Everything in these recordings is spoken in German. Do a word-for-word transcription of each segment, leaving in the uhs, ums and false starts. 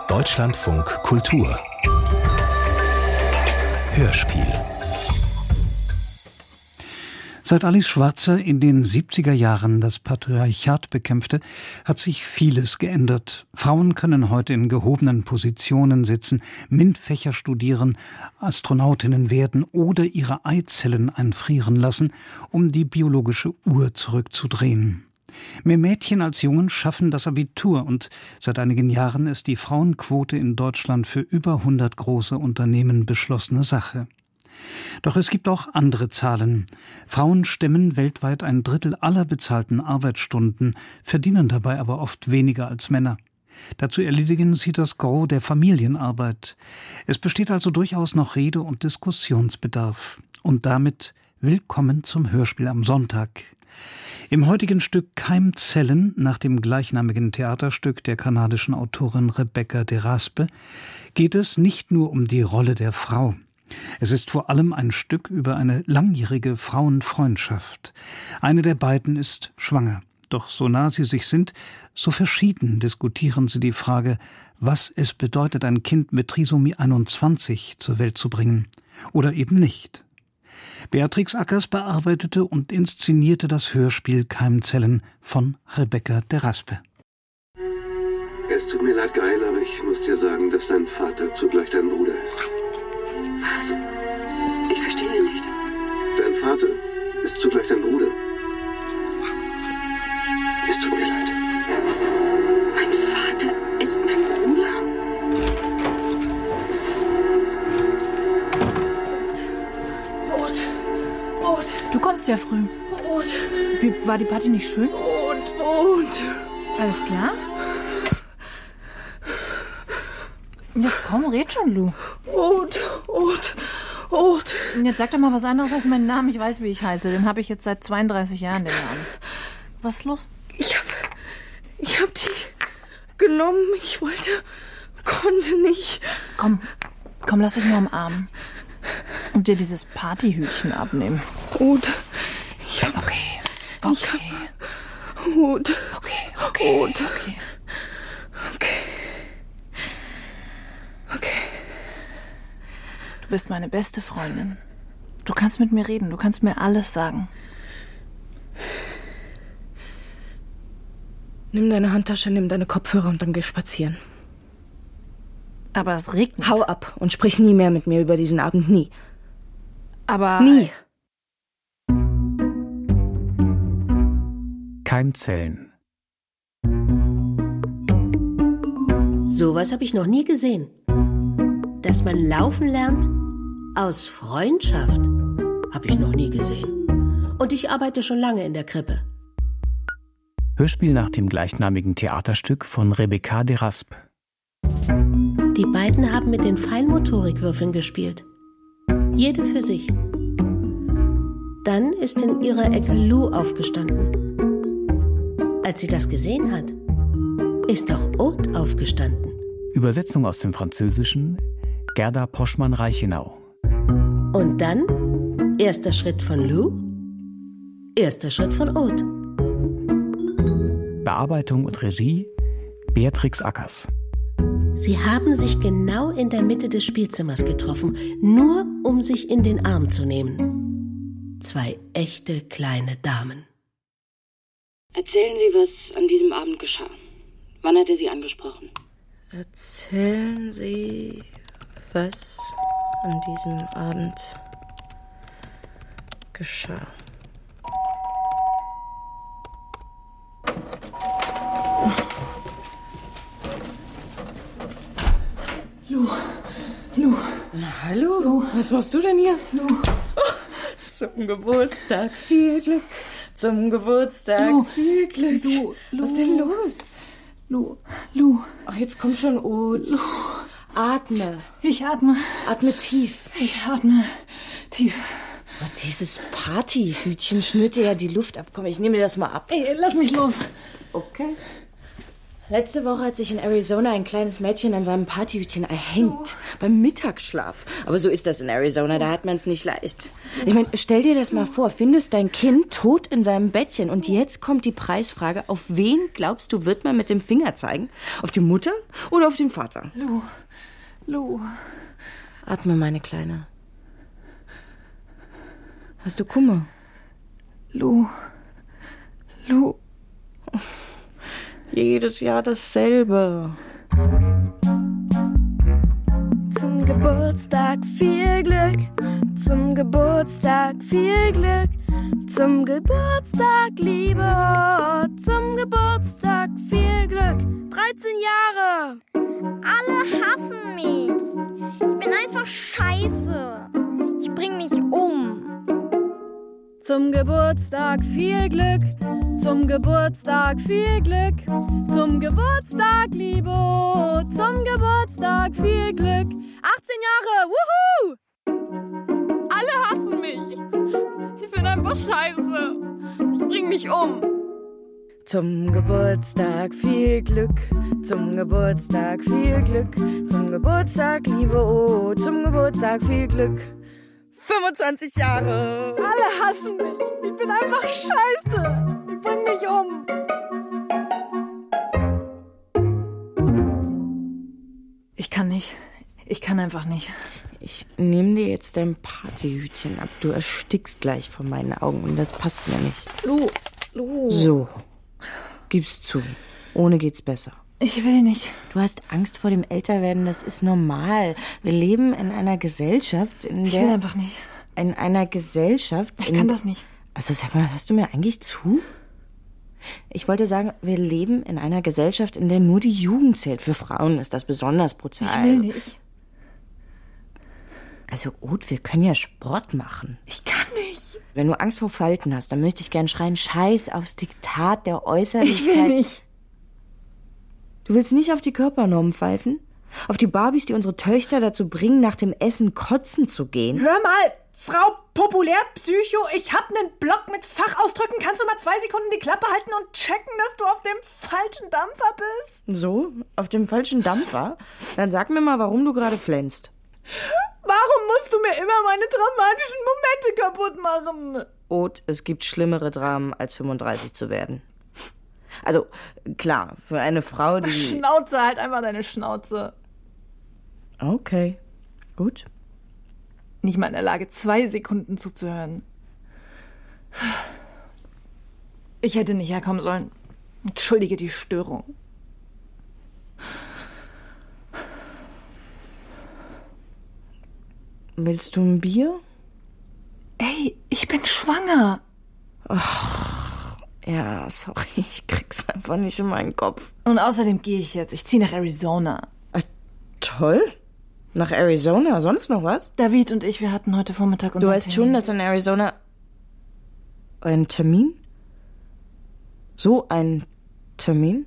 Deutschlandfunk Kultur Hörspiel. Seit Alice Schwarzer in den siebziger Jahren das Patriarchat bekämpfte, hat sich vieles geändert. Frauen können heute in gehobenen Positionen sitzen, MINT-Fächer studieren, Astronautinnen werden oder ihre Eizellen einfrieren lassen, um die biologische Uhr zurückzudrehen. Mehr Mädchen als Jungen schaffen das Abitur und seit einigen Jahren ist die Frauenquote in Deutschland für über hundert große Unternehmen beschlossene Sache. Doch es gibt auch andere Zahlen. Frauen stemmen weltweit ein Drittel aller bezahlten Arbeitsstunden, verdienen dabei aber oft weniger als Männer. Dazu erledigen sie das Gros der Familienarbeit. Es besteht also durchaus noch Rede- und Diskussionsbedarf. Und damit willkommen zum Hörspiel am Sonntag. Im heutigen Stück Keimzellen, nach dem gleichnamigen Theaterstück der kanadischen Autorin Rebecca de Raspe, geht es nicht nur um die Rolle der Frau. Es ist vor allem ein Stück über eine langjährige Frauenfreundschaft. Eine der beiden ist schwanger. Doch so nah sie sich sind, so verschieden diskutieren sie die Frage, was es bedeutet, ein Kind mit Trisomie einundzwanzig zur Welt zu bringen. Oder eben nicht. Beatrix Ackers bearbeitete und inszenierte das Hörspiel Keimzellen von Rebecca de Raspe. Es tut mir leid, Geil, aber ich muss dir sagen, dass dein Vater zugleich dein Bruder ist. Was? Ich verstehe nicht. Dein Vater ist zugleich dein Bruder. Es tut mir leid. Mein Vater ist mein Bruder? Rot. Rot. Du kommst ja früh. Rot. Wie, war die Party nicht schön? Rot. Rot. Alles klar? Jetzt komm, red schon, Lou. Rot, rot, rot. Jetzt sag doch mal was anderes als meinen Namen. Ich weiß, wie ich heiße. Den habe ich jetzt seit zweiunddreißig Jahren, den Namen. Was ist los? Ich hab, ich hab die genommen. Ich wollte, konnte nicht. Komm, komm, lass dich nur umarmen. Und dir dieses Partyhütchen abnehmen. Rot. Ich hab, okay, okay. Ich hab, rot. Okay, okay, Rot. okay. Okay. Okay. Du bist meine beste Freundin. Du kannst mit mir reden, du kannst mir alles sagen. Nimm deine Handtasche, nimm deine Kopfhörer und dann geh spazieren. Aber es regnet. Hau ab und sprich nie mehr mit mir über diesen Abend, nie. Aber... Nie. Keimzellen. Sowas habe ich noch nie gesehen. Dass man laufen lernt aus Freundschaft, habe ich noch nie gesehen. Und ich arbeite schon lange in der Krippe. Hörspiel nach dem gleichnamigen Theaterstück von Rebecca de Raspe. Die beiden haben mit den Feinmotorikwürfeln gespielt. Jede für sich. Dann ist in ihrer Ecke Lou aufgestanden. Als sie das gesehen hat, ist auch Aude aufgestanden. Übersetzung aus dem Französischen Gerda Poschmann-Reichenau. Und dann erster Schritt von Lou, erster Schritt von Aude. Bearbeitung und Regie Beatrix Ackers. Sie haben sich genau in der Mitte des Spielzimmers getroffen, nur um sich in den Arm zu nehmen. Zwei echte kleine Damen. Erzählen Sie, was an diesem Abend geschah. Wann hat er Sie angesprochen? Erzählen Sie, was an diesem Abend geschah. Lou, Lou. Na, hallo, Lou. Was machst du denn hier? Lou. Oh, zum Geburtstag viel Glück. Zum Geburtstag Lou. viel Glück. Lou, Lou. Was ist denn los? Lou, Lou. Ach, jetzt komm schon, Aude. Lou. Atme. Ich atme. Atme tief. Ich atme tief. Oh, dieses Partyhütchen schnürt dir ja die Luft ab. Komm, ich nehme dir das mal ab. Ey, lass mich los. Okay. Letzte Woche hat sich in Arizona ein kleines Mädchen an seinem Partyhütchen erhängt. Oh. Beim Mittagsschlaf. Aber so ist das in Arizona, da hat man es nicht leicht. Ich meine, stell dir das mal vor, findest dein Kind tot in seinem Bettchen und jetzt kommt die Preisfrage, auf wen glaubst du, wird man mit dem Finger zeigen? Auf die Mutter oder auf den Vater? Lou, Lou. Atme, meine Kleine. Hast du Kummer? Lou, Lou. Jedes Jahr dasselbe. Zum Geburtstag viel Glück, zum Geburtstag viel Glück, zum Geburtstag Liebe, zum Geburtstag viel Glück. dreizehn Jahre. Alle hassen mich. Ich bin einfach scheiße. Ich bring mich um. Zum Geburtstag viel Glück, zum Geburtstag viel Glück, zum Geburtstag Liebe, zum Geburtstag viel Glück. achtzehn Jahre, wuhu! Alle hassen mich. Ich bin einfach scheiße. Ich bring mich um. Zum Geburtstag viel Glück, zum Geburtstag viel Glück, zum Geburtstag Liebe, oh, zum Geburtstag viel Glück. fünfundzwanzig Jahre. Alle hassen mich. Ich bin einfach scheiße. Ich bring mich um. Ich kann nicht. Ich kann einfach nicht. Ich nehme dir jetzt dein Partyhütchen ab. Du erstickst gleich vor meinen Augen und das passt mir nicht. Lou, Lou. So, gib's zu. Ohne geht's besser. Ich will nicht. Du hast Angst vor dem Älterwerden, das ist normal. Wir leben in einer Gesellschaft, in ich der... Ich will einfach nicht. In einer Gesellschaft... Ich in, kann das nicht. Also sag mal, hörst du mir eigentlich zu? Ich wollte sagen, wir leben in einer Gesellschaft, in der nur die Jugend zählt. Für Frauen ist das besonders brutal. Ich will nicht. Also Oth, wir können ja Sport machen. Ich kann nicht. Wenn du Angst vor Falten hast, dann möchte ich gern schreien, Scheiß aufs Diktat der Äußerlichkeit. Ich will nicht. Du willst nicht auf die Körpernormen pfeifen? Auf die Barbies, die unsere Töchter dazu bringen, nach dem Essen kotzen zu gehen? Hör mal, Frau Populärpsycho, ich hab nen Block mit Fachausdrücken. Kannst du mal zwei Sekunden die Klappe halten und checken, dass du auf dem falschen Dampfer bist? So? Auf dem falschen Dampfer? Dann sag mir mal, warum du gerade flänzt. Warum musst du mir immer meine dramatischen Momente kaputt machen? Oth, es gibt schlimmere Dramen, als fünfunddreißig zu werden. Also, klar, für eine Frau, die... Schnauze, halt einfach deine Schnauze. Okay, gut. Nicht mal in der Lage, zwei Sekunden zuzuhören. Ich hätte nicht herkommen sollen. Entschuldige die Störung. Willst du ein Bier? Ey, ich bin schwanger. Ach, ja, sorry, ich krieg's einfach nicht in meinen Kopf. Und außerdem gehe ich jetzt. Ich ziehe nach Arizona. Äh, toll. Nach Arizona? Sonst noch was? David und ich, wir hatten heute Vormittag unseren Du weißt Termin. schon, dass in Arizona... Ein Termin? So ein Termin?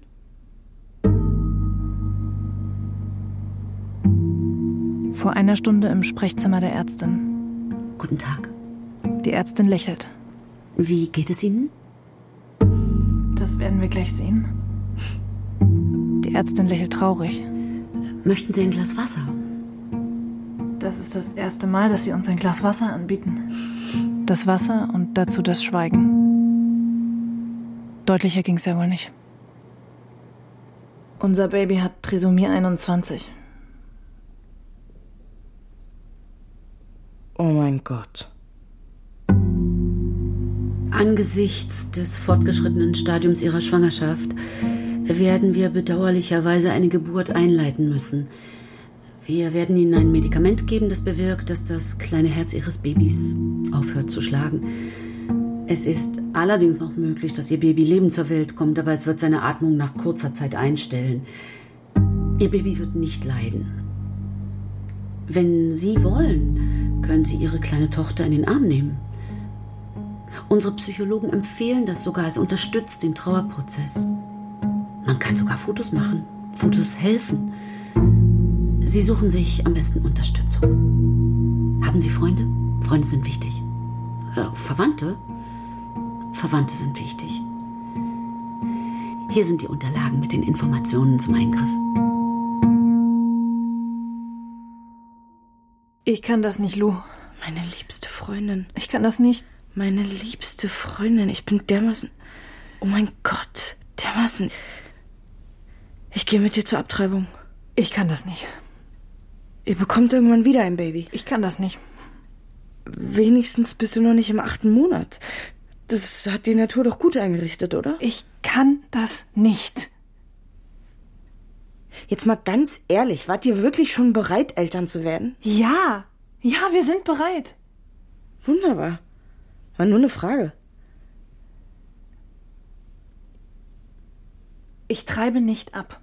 Vor einer Stunde im Sprechzimmer der Ärztin. Guten Tag. Die Ärztin lächelt. Wie geht es Ihnen? Das werden wir gleich sehen. Die Ärztin lächelt traurig. Möchten Sie ein Glas Wasser? Das ist das erste Mal, dass Sie uns ein Glas Wasser anbieten. Das Wasser und dazu das Schweigen. Deutlicher ging's ja wohl nicht. Unser Baby hat Trisomie einundzwanzig. Oh mein Gott. Angesichts des fortgeschrittenen Stadiums Ihrer Schwangerschaft werden wir bedauerlicherweise eine Geburt einleiten müssen. Wir werden Ihnen ein Medikament geben, das bewirkt, dass das kleine Herz Ihres Babys aufhört zu schlagen. Es ist allerdings noch möglich, dass Ihr Baby lebend zur Welt kommt, aber es wird seine Atmung nach kurzer Zeit einstellen. Ihr Baby wird nicht leiden. Wenn Sie wollen, können Sie Ihre kleine Tochter in den Arm nehmen. Unsere Psychologen empfehlen das sogar, es unterstützt den Trauerprozess. Man kann sogar Fotos machen. Fotos helfen. Sie suchen sich am besten Unterstützung. Haben Sie Freunde? Freunde sind wichtig. Äh, Verwandte? Verwandte sind wichtig. Hier sind die Unterlagen mit den Informationen zum Eingriff. Ich kann das nicht, Lou. Meine liebste Freundin. Ich kann das nicht. Meine liebste Freundin. Ich bin dermaßen... Oh mein Gott, dermaßen... Ich gehe mit dir zur Abtreibung. Ich kann das nicht. Ihr bekommt irgendwann wieder ein Baby. Ich kann das nicht. Wenigstens bist du noch nicht im achten Monat. Das hat die Natur doch gut eingerichtet, oder? Ich kann das nicht. Jetzt mal ganz ehrlich, wart ihr wirklich schon bereit, Eltern zu werden? Ja, ja, wir sind bereit. Wunderbar. War nur eine Frage. Ich treibe nicht ab.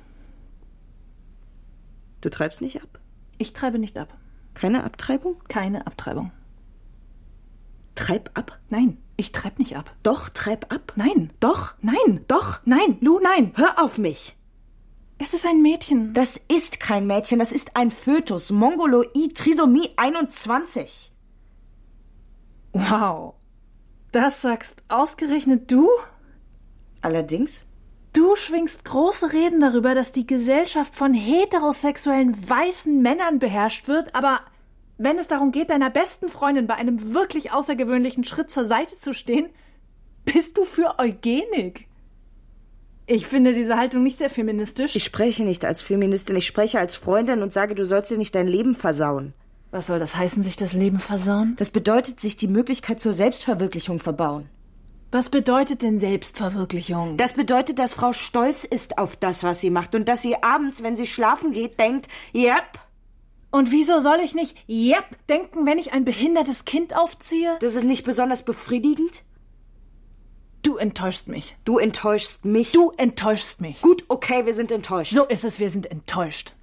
Du treibst nicht ab? Ich treibe nicht ab. Keine Abtreibung? Keine Abtreibung. Treib ab? Nein, ich treib nicht ab. Doch, treib ab? Nein. Doch? Nein. Doch? Nein, Lou, nein. Hör auf mich. Es ist ein Mädchen. Das ist kein Mädchen, das ist ein Fötus. Mongoloid, Trisomie einundzwanzig. Wow. Das sagst ausgerechnet du? Allerdings. Du schwingst große Reden darüber, dass die Gesellschaft von heterosexuellen weißen Männern beherrscht wird, aber wenn es darum geht, deiner besten Freundin bei einem wirklich außergewöhnlichen Schritt zur Seite zu stehen, bist du für Eugenik. Ich finde diese Haltung nicht sehr feministisch. Ich spreche nicht als Feministin, ich spreche als Freundin und sage, du sollst dir nicht dein Leben versauen. Was soll das heißen, sich das Leben versauen? Das bedeutet, sich die Möglichkeit zur Selbstverwirklichung verbauen. Was bedeutet denn Selbstverwirklichung? Das bedeutet, dass Frau stolz ist auf das, was sie macht und dass sie abends, wenn sie schlafen geht, denkt, yep. Und wieso soll ich nicht yep denken, wenn ich ein behindertes Kind aufziehe? Das ist nicht besonders befriedigend? Du enttäuschst mich. Du enttäuschst mich. Du enttäuschst mich. Gut, okay, wir sind enttäuscht. So ist es, wir sind enttäuscht.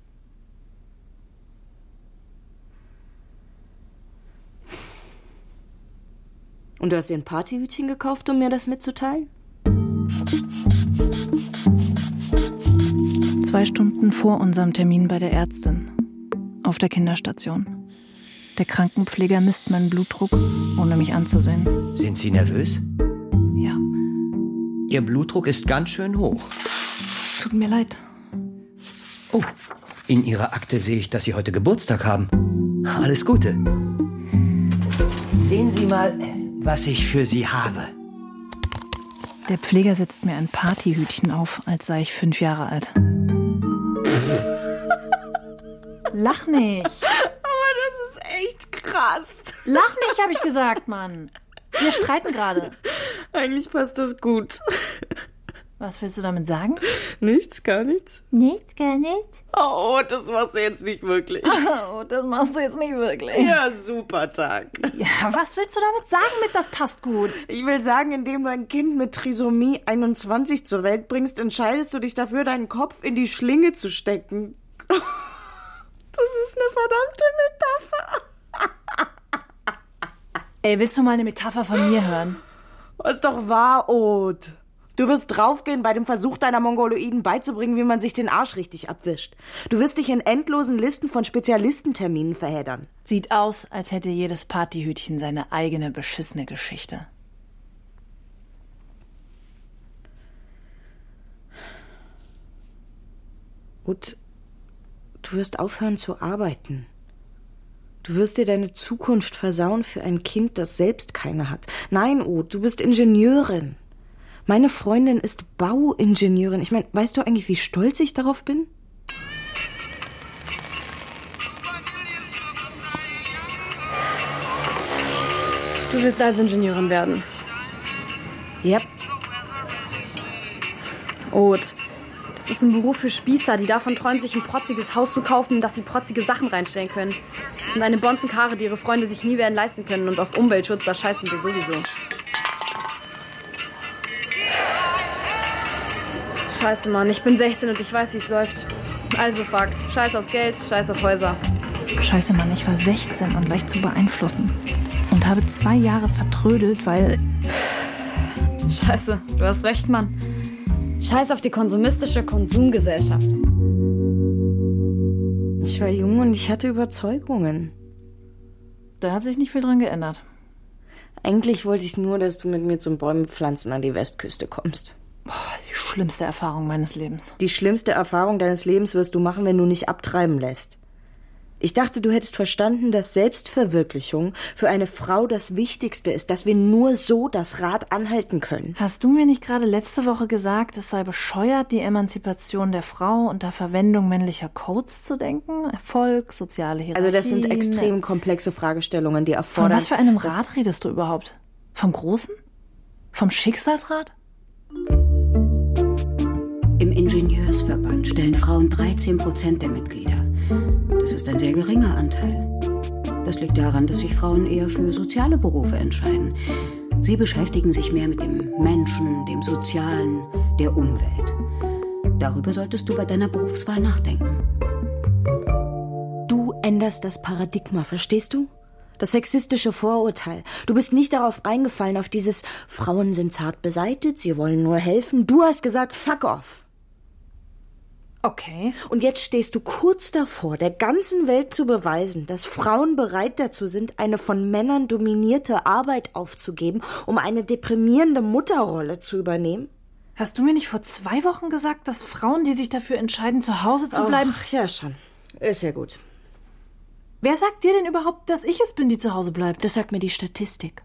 Und du hast dir ein Partyhütchen gekauft, um mir das mitzuteilen? Zwei Stunden vor unserem Termin bei der Ärztin. Auf der Kinderstation. Der Krankenpfleger misst meinen Blutdruck, ohne mich anzusehen. Sind Sie nervös? Ja. Ihr Blutdruck ist ganz schön hoch. Tut mir leid. Oh, in Ihrer Akte sehe ich, dass Sie heute Geburtstag haben. Alles Gute. Sehen Sie mal, was ich für Sie habe. Der Pfleger setzt mir ein Partyhütchen auf, als sei ich fünf Jahre alt. Lach nicht. Aber das ist echt krass. Lach nicht, habe ich gesagt, Mann. Wir streiten gerade. Eigentlich passt das gut. Was willst du damit sagen? Nichts, gar nichts. Nichts, gar nichts? Oh, das machst du jetzt nicht wirklich. Oh, das machst du jetzt nicht wirklich. Ja, super Tag. Ja, was willst du damit sagen mit das passt gut? Ich will sagen, indem du ein Kind mit Trisomie einundzwanzig zur Welt bringst, entscheidest du dich dafür, deinen Kopf in die Schlinge zu stecken. Das ist eine verdammte Metapher. Ey, willst du mal eine Metapher von mir hören? Ist doch wahr, Oth. Du wirst draufgehen bei dem Versuch deiner Mongoloiden beizubringen, wie man sich den Arsch richtig abwischt. Du wirst dich in endlosen Listen von Spezialistenterminen verheddern. Sieht aus, als hätte jedes Partyhütchen seine eigene beschissene Geschichte. Und du wirst aufhören zu arbeiten. Du wirst dir deine Zukunft versauen für ein Kind, das selbst keine hat. Nein, Oth, du bist Ingenieurin. Meine Freundin ist Bauingenieurin. Ich meine, weißt du eigentlich, wie stolz ich darauf bin? Du willst also Ingenieurin werden? Yep. Oth, das ist ein Beruf für Spießer, die davon träumen, sich ein protziges Haus zu kaufen, in das sie protzige Sachen reinstellen können. Und eine Bonzenkarre, die ihre Freunde sich nie werden leisten können. Und auf Umweltschutz, da scheißen wir sowieso. Scheiße, Mann, ich bin sechzehn und ich weiß, wie es läuft. Also fuck, scheiß aufs Geld, scheiß auf Häuser. Scheiße, Mann, ich war sechzehn und leicht zu beeinflussen. Und habe zwei Jahre vertrödelt, weil... Scheiße, du hast recht, Mann. Scheiß auf die konsumistische Konsumgesellschaft. Ich war jung und ich hatte Überzeugungen. Da hat sich nicht viel dran geändert. Eigentlich wollte ich nur, dass du mit mir zum Bäume pflanzen an die Westküste kommst. Boah, die schlimmste Erfahrung meines Lebens. Die schlimmste Erfahrung deines Lebens wirst du machen, wenn du nicht abtreiben lässt. Ich dachte, du hättest verstanden, dass Selbstverwirklichung für eine Frau das Wichtigste ist, dass wir nur so das Rad anhalten können. Hast du mir nicht gerade letzte Woche gesagt, es sei bescheuert, die Emanzipation der Frau unter Verwendung männlicher Codes zu denken? Erfolg, soziale Hierarchie... Also das sind extrem komplexe Fragestellungen, die erfordern... Von was für einem Rad redest du überhaupt? Vom Großen? Vom Schicksalsrad? Im Ingenieursverband stellen Frauen dreizehn Prozent der Mitglieder. Das ist ein sehr geringer Anteil. Das liegt daran, dass sich Frauen eher für soziale Berufe entscheiden. Sie beschäftigen sich mehr mit dem Menschen, dem Sozialen, der Umwelt. Darüber solltest du bei deiner Berufswahl nachdenken. Du änderst das Paradigma, verstehst du? Das sexistische Vorurteil. Du bist nicht darauf reingefallen, auf dieses Frauen sind zart beseitet, sie wollen nur helfen. Du hast gesagt, fuck off. Okay. Und jetzt stehst du kurz davor, der ganzen Welt zu beweisen, dass Frauen bereit dazu sind, eine von Männern dominierte Arbeit aufzugeben, um eine deprimierende Mutterrolle zu übernehmen? Hast du mir nicht vor zwei Wochen gesagt, dass Frauen, die sich dafür entscheiden, zu Hause zu bleiben... Ach, ja schon. Ist ja gut. Wer sagt dir denn überhaupt, dass ich es bin, die zu Hause bleibt? Das sagt mir die Statistik.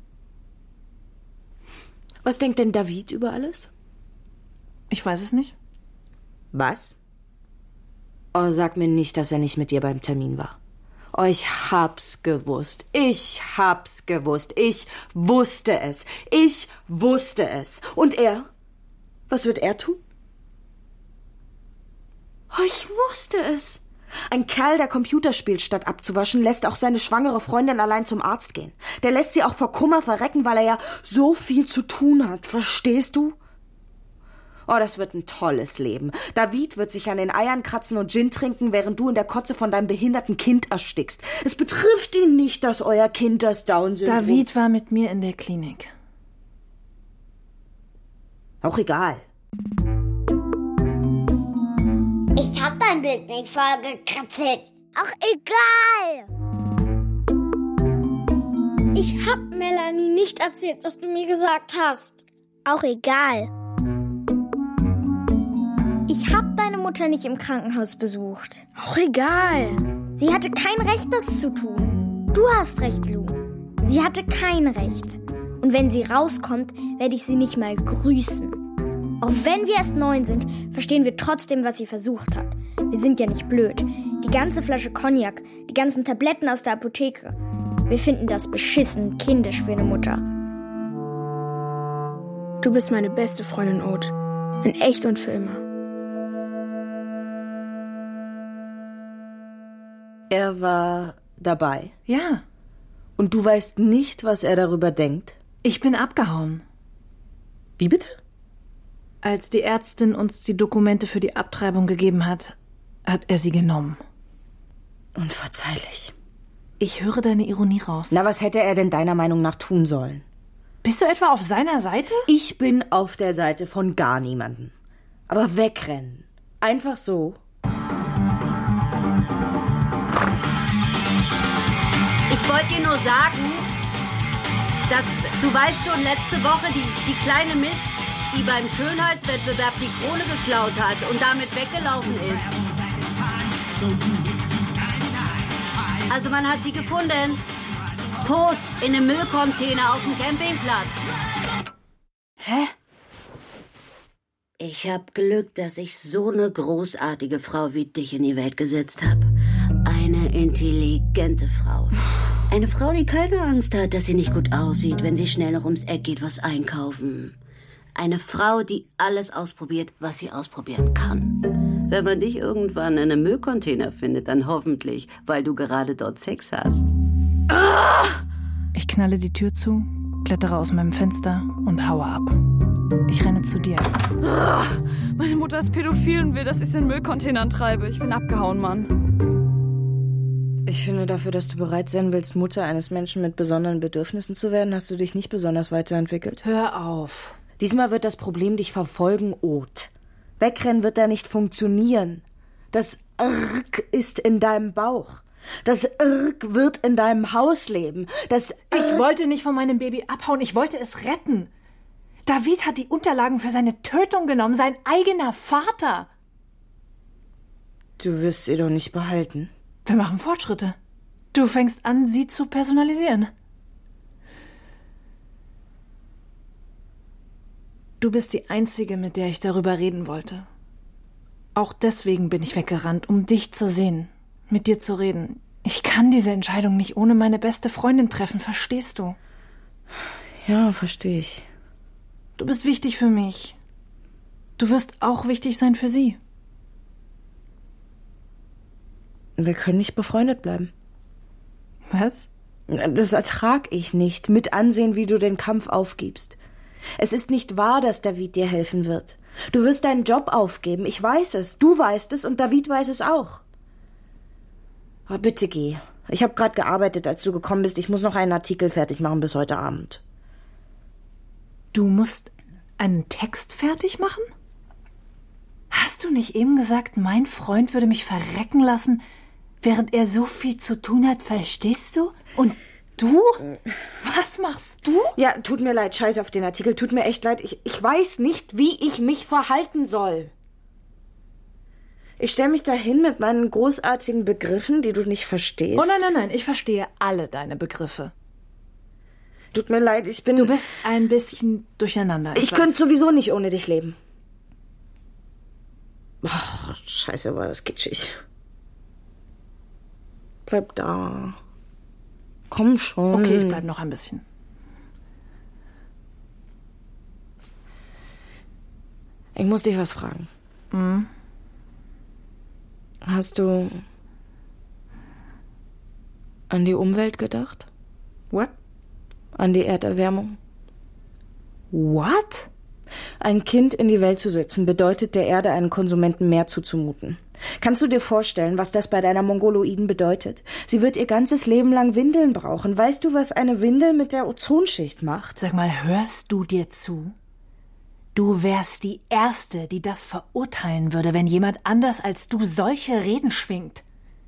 Was denkt denn David über alles? Ich weiß es nicht. Was? Oh, sag mir nicht, dass er nicht mit dir beim Termin war. Oh, ich hab's gewusst. Ich hab's gewusst. Ich wusste es. Ich wusste es. Und er? Was wird er tun? Oh, ich wusste es. Ein Kerl, der Computer spielt, statt abzuwaschen, lässt auch seine schwangere Freundin allein zum Arzt gehen. Der lässt sie auch vor Kummer verrecken, weil er ja so viel zu tun hat. Verstehst du? Oh, das wird ein tolles Leben. David wird sich an den Eiern kratzen und Gin trinken, während du in der Kotze von deinem behinderten Kind erstickst. Es betrifft ihn nicht, dass euer Kind das Down-Syndrom... David war mit mir in der Klinik. Auch egal. Ich hab dein Bild nicht vollgekritzelt. Auch egal. Ich hab Melanie nicht erzählt, was du mir gesagt hast. Auch egal. Ich hab deine Mutter nicht im Krankenhaus besucht. Auch egal. Sie hatte kein Recht, das zu tun. Du hast recht, Lou. Sie hatte kein Recht. Und wenn sie rauskommt, werde ich sie nicht mal grüßen. Auch wenn wir erst neun sind, verstehen wir trotzdem, was sie versucht hat. Wir sind ja nicht blöd. Die ganze Flasche Cognac, die ganzen Tabletten aus der Apotheke. Wir finden das beschissen kindisch für eine Mutter. Du bist meine beste Freundin, Oth. In echt und für immer. Er war dabei. Ja. Und du weißt nicht, was er darüber denkt? Ich bin abgehauen. Wie bitte? Als die Ärztin uns die Dokumente für die Abtreibung gegeben hat, hat er sie genommen. Unverzeihlich. Ich höre deine Ironie raus. Na, was hätte er denn deiner Meinung nach tun sollen? Bist du etwa auf seiner Seite? Ich bin auf der Seite von gar niemandem. Aber wegrennen. Einfach so. Ich wollte dir nur sagen, dass, du weißt schon, letzte Woche die, die kleine Miss, die beim Schönheitswettbewerb die Krone geklaut hat und damit weggelaufen ist. Also man hat sie gefunden. Tot in einem Müllcontainer auf dem Campingplatz. Hä? Ich hab Glück, dass ich so eine großartige Frau wie dich in die Welt gesetzt habe. Eine intelligente Frau. Eine Frau, die keine Angst hat, dass sie nicht gut aussieht, wenn sie schnell noch ums Eck geht, was einkaufen. Eine Frau, die alles ausprobiert, was sie ausprobieren kann. Wenn man dich irgendwann in einem Müllcontainer findet, dann hoffentlich, weil du gerade dort Sex hast. Ich knalle die Tür zu, klettere aus meinem Fenster und haue ab. Ich renne zu dir. Meine Mutter ist pädophil und will, dass ich in Müllcontainern treibe. Ich bin abgehauen, Mann. Ich finde, dafür, dass du bereit sein willst, Mutter eines Menschen mit besonderen Bedürfnissen zu werden, hast du dich nicht besonders weiterentwickelt. Hör auf. Diesmal wird das Problem dich verfolgen, Oth. Wegrennen wird da nicht funktionieren. Das Irk ist in deinem Bauch. Das Irk wird in deinem Haus leben. Das Ich wollte nicht von meinem Baby abhauen, ich wollte es retten. David hat die Unterlagen für seine Tötung genommen, sein eigener Vater. Du wirst sie doch nicht behalten. Wir machen Fortschritte. Du fängst an, sie zu personalisieren. Du bist die Einzige, mit der ich darüber reden wollte. Auch deswegen bin ich weggerannt, um dich zu sehen, mit dir zu reden. Ich kann diese Entscheidung nicht ohne meine beste Freundin treffen, verstehst du? Ja, verstehe ich. Du bist wichtig für mich. Du wirst auch wichtig sein für sie. Wir können nicht befreundet bleiben. Was? Das ertrag ich nicht, mit ansehen, wie du den Kampf aufgibst. Es ist nicht wahr, dass David dir helfen wird. Du wirst deinen Job aufgeben, ich weiß es, du weißt es und David weiß es auch. Aber bitte geh. Ich habe gerade gearbeitet, als du gekommen bist. Ich muss noch einen Artikel fertig machen bis heute Abend. Du musst einen Text fertig machen? Hast du nicht eben gesagt, mein Freund würde mich verrecken lassen, während er so viel zu tun hat, verstehst du? Und du? Was machst du? Ja, tut mir leid, scheiß auf den Artikel, tut mir echt leid. Ich, ich weiß nicht, wie ich mich verhalten soll. Ich stelle mich dahin mit meinen großartigen Begriffen, die du nicht verstehst. Oh nein, nein, nein, ich verstehe alle deine Begriffe. Tut mir leid, ich bin... Du bist ein bisschen durcheinander. Ich, ich könnte sowieso nicht ohne dich leben. Ach, scheiße, war das kitschig. Bleib da. Komm schon. Okay, ich bleib noch ein bisschen. Ich muss dich was fragen. Mhm. Hast du an die Umwelt gedacht? What? An die Erderwärmung. What? Ein Kind in die Welt zu setzen, bedeutet der Erde einen Konsumenten mehr zuzumuten. Kannst du dir vorstellen, was das bei deiner Mongoloiden bedeutet? Sie wird ihr ganzes Leben lang Windeln brauchen. Weißt du, was eine Windel mit der Ozonschicht macht? Sag mal, hörst du dir zu? Du wärst die Erste, die das verurteilen würde, wenn jemand anders als du solche Reden schwingt.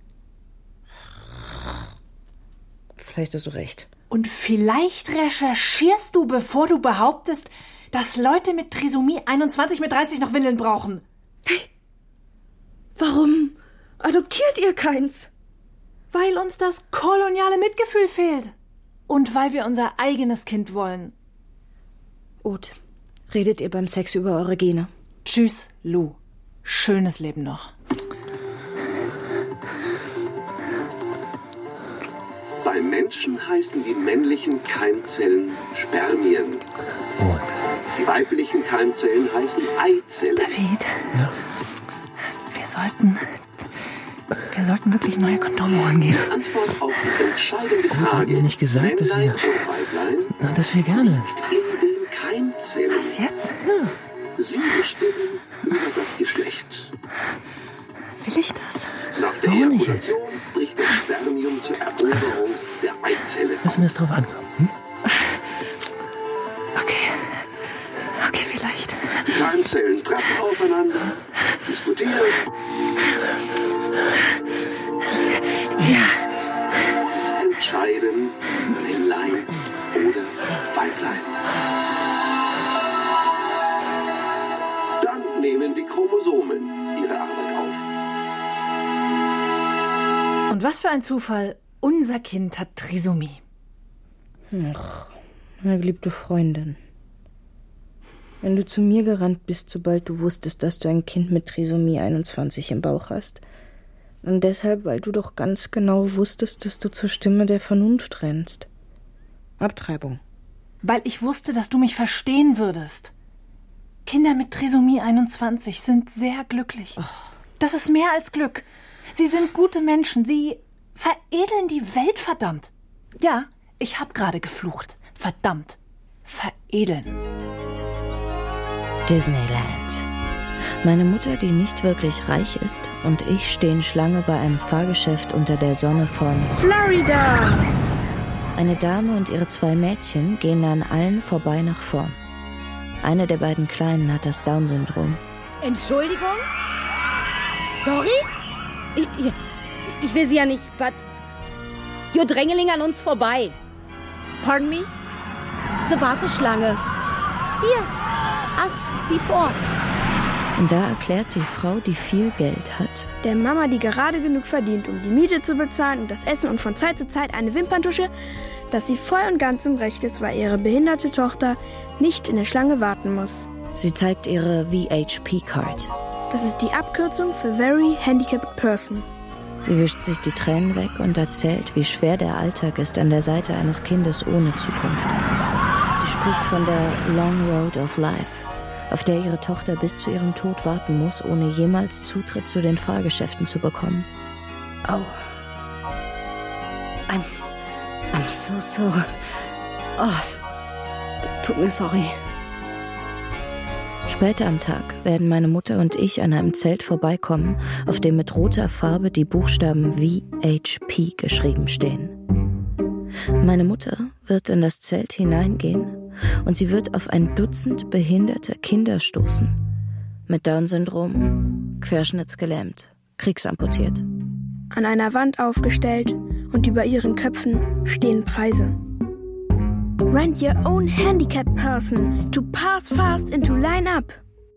Vielleicht hast du recht. Und vielleicht recherchierst du, bevor du behauptest, dass Leute mit Trisomie einundzwanzig mit dreißig noch Windeln brauchen. Hey, warum adoptiert ihr keins? Weil uns das koloniale Mitgefühl fehlt. Und weil wir unser eigenes Kind wollen. Ut, redet ihr beim Sex über eure Gene? Tschüss, Lou. Schönes Leben noch. Beim Menschen heißen die männlichen Keimzellen Spermien. Oh. Die weiblichen Keimzellen heißen Eizellen. David, ja. wir sollten... Wir sollten wirklich neue Kondome holen gehen. Die Antwort auf die entscheidende Frage. Haben wir nicht gesagt, dass wir... Na, dass wir gerne... In den Keimzellen. Was jetzt? Ja. Sie bestimmen über das Geschlecht. Will ich das? Nach der Warum nicht jetzt? Ejakulation bricht das Spermium zur Eroberung der Eizelle. Lassen wir es drauf ankommen. Hm? Okay. Okay, vielleicht. Die Keimzellen treffen aufeinander, diskutieren. Ja. Entscheiden, Männlein oder Weiblein. Dann nehmen die Chromosomen ihre Arbeit auf. Und was für ein Zufall, unser Kind hat Trisomie. Ach, meine geliebte Freundin. Wenn du zu mir gerannt bist, sobald du wusstest, dass du ein Kind mit Trisomie einundzwanzig im Bauch hast, dann deshalb, weil du doch ganz genau wusstest, dass du zur Stimme der Vernunft rennst. Abtreibung. Weil ich wusste, dass du mich verstehen würdest. Kinder mit Trisomie einundzwanzig sind sehr glücklich. Oh. Das ist mehr als Glück. Sie sind gute Menschen. Sie veredeln die Welt, verdammt. Ja, ich habe gerade geflucht. Verdammt. Veredeln. Disneyland. Meine Mutter, die nicht wirklich reich ist, und ich stehen Schlange bei einem Fahrgeschäft unter der Sonne von Florida. Eine Dame und ihre zwei Mädchen gehen an allen vorbei nach vorn. Eine der beiden Kleinen hat das Down-Syndrom. Entschuldigung? Sorry? Ich, ich, ich will sie ja nicht, but you're drängeling an uns vorbei. Pardon me? The Warteschlange. Hier, as before. Und da erklärt die Frau, die viel Geld hat, der Mama, die gerade genug verdient, um die Miete zu bezahlen und das Essen und von Zeit zu Zeit eine Wimperntusche, dass sie voll und ganz im Recht ist, weil ihre behinderte Tochter nicht in der Schlange warten muss. Sie zeigt ihre V H P-Card. Das ist die Abkürzung für Very Handicapped Person. Sie wischt sich die Tränen weg und erzählt, wie schwer der Alltag ist an der Seite eines Kindes ohne Zukunft. Sie spricht von der Long Road of Life, auf der ihre Tochter bis zu ihrem Tod warten muss, ohne jemals Zutritt zu den Fahrgeschäften zu bekommen. Oh. I'm, I'm so sorry. Oh, tut mir sorry. Später am Tag werden meine Mutter und ich an einem Zelt vorbeikommen, auf dem mit roter Farbe die Buchstaben V H P geschrieben stehen. Meine Mutter wird in das Zelt hineingehen und sie wird auf ein Dutzend behinderter Kinder stoßen. Mit Down-Syndrom, querschnittsgelähmt, kriegsamputiert. An einer Wand aufgestellt und über ihren Köpfen stehen Preise. Rent your own handicapped person to pass fast into line-up.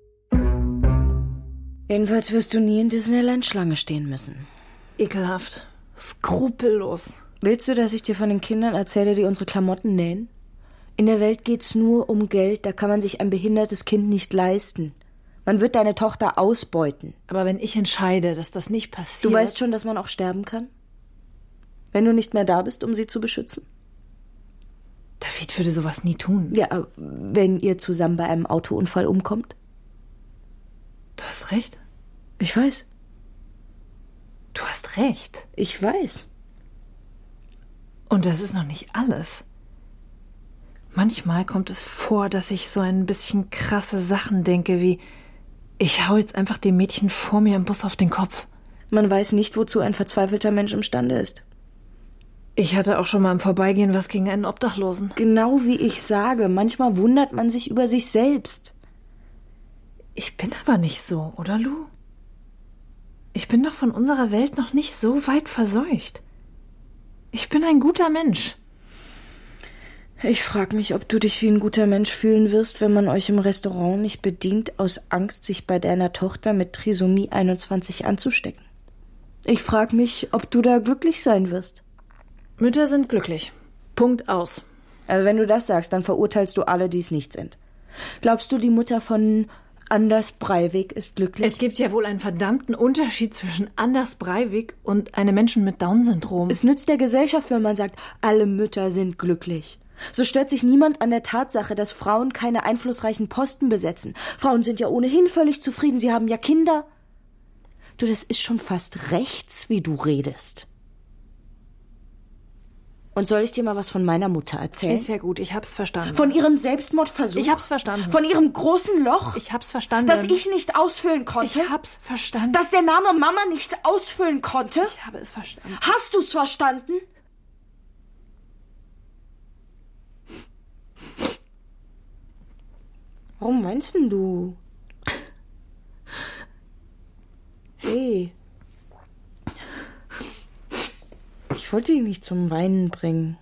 Jedenfalls wirst du nie in Disneyland Schlange stehen müssen. Ekelhaft. Skrupellos. Willst du, dass ich dir von den Kindern erzähle, die unsere Klamotten nähen? In der Welt geht's nur um Geld, da kann man sich ein behindertes Kind nicht leisten. Man wird deine Tochter ausbeuten. Aber wenn ich entscheide, dass das nicht passiert... Du weißt schon, dass man auch sterben kann? Wenn du nicht mehr da bist, um sie zu beschützen? David würde sowas nie tun. Ja, wenn ihr zusammen bei einem Autounfall umkommt? Du hast recht. Ich weiß. Du hast recht. Ich weiß. Und das ist noch nicht alles. Manchmal kommt es vor, dass ich so ein bisschen krasse Sachen denke, wie ich hau jetzt einfach dem Mädchen vor mir im Bus auf den Kopf. Man weiß nicht, wozu ein verzweifelter Mensch imstande ist. Ich hatte auch schon mal im Vorbeigehen was gegen einen Obdachlosen. Genau wie ich sage, manchmal wundert man sich über sich selbst. Ich bin aber nicht so, oder Lou? Ich bin doch von unserer Welt noch nicht so weit verseucht. Ich bin ein guter Mensch. Ich frage mich, ob du dich wie ein guter Mensch fühlen wirst, wenn man euch im Restaurant nicht bedient, aus Angst, sich bei deiner Tochter mit Trisomie einundzwanzig anzustecken. Ich frage mich, ob du da glücklich sein wirst. Mütter sind glücklich. Punkt aus. Also wenn du das sagst, dann verurteilst du alle, die es nicht sind. Glaubst du, die Mutter von Anders Breivik ist glücklich? Es gibt ja wohl einen verdammten Unterschied zwischen Anders Breivik und einem Menschen mit Down-Syndrom. Es nützt der Gesellschaft, wenn man sagt, alle Mütter sind glücklich. So stört sich niemand an der Tatsache, dass Frauen keine einflussreichen Posten besetzen. Frauen sind ja ohnehin völlig zufrieden, sie haben ja Kinder. Du, das ist schon fast rechts, wie du redest. Und soll ich dir mal was von meiner Mutter erzählen? Ist ja gut, ich hab's verstanden. Von ihrem Selbstmordversuch? Ich hab's verstanden. Von ihrem großen Loch? Ich hab's verstanden. Das ich nicht ausfüllen konnte? Ich hab's verstanden. Dass der Name Mama nicht ausfüllen konnte? Ich habe es verstanden. Hast du's verstanden? Warum weinst denn du? Hey. Ich wollte dich nicht zum Weinen bringen.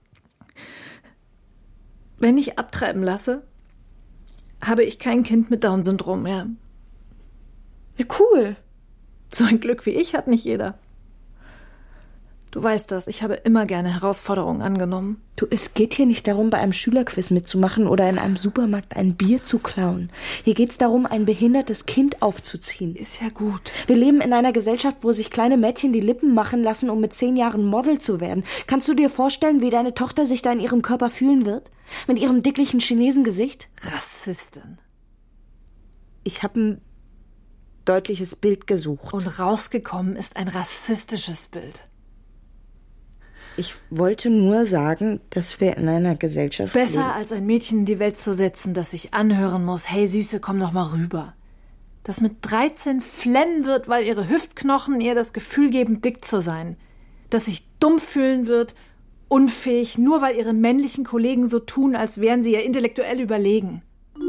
Wenn ich abtreiben lasse, habe ich kein Kind mit Down-Syndrom mehr. Ja, cool. So ein Glück wie ich hat nicht jeder. Du weißt das, ich habe immer gerne Herausforderungen angenommen. Du, es geht hier nicht darum, bei einem Schülerquiz mitzumachen oder in einem Supermarkt ein Bier zu klauen. Hier geht's darum, ein behindertes Kind aufzuziehen. Ist ja gut. Wir leben in einer Gesellschaft, wo sich kleine Mädchen die Lippen machen lassen, um mit zehn Jahren Model zu werden. Kannst du dir vorstellen, wie deine Tochter sich da in ihrem Körper fühlen wird? Mit ihrem dicklichen Chinesengesicht? Rassistin. Ich habe ein deutliches Bild gesucht. Und rausgekommen ist ein rassistisches Bild. Ich wollte nur sagen, dass wir in einer Gesellschaft Besser leben. als ein Mädchen in die Welt zu setzen, das sich anhören muss, hey Süße, komm doch mal rüber. Das mit dreizehn flennen wird, weil ihre Hüftknochen ihr das Gefühl geben, dick zu sein. Das sich dumm fühlen wird, unfähig, nur weil ihre männlichen Kollegen so tun, als wären sie ihr intellektuell überlegen.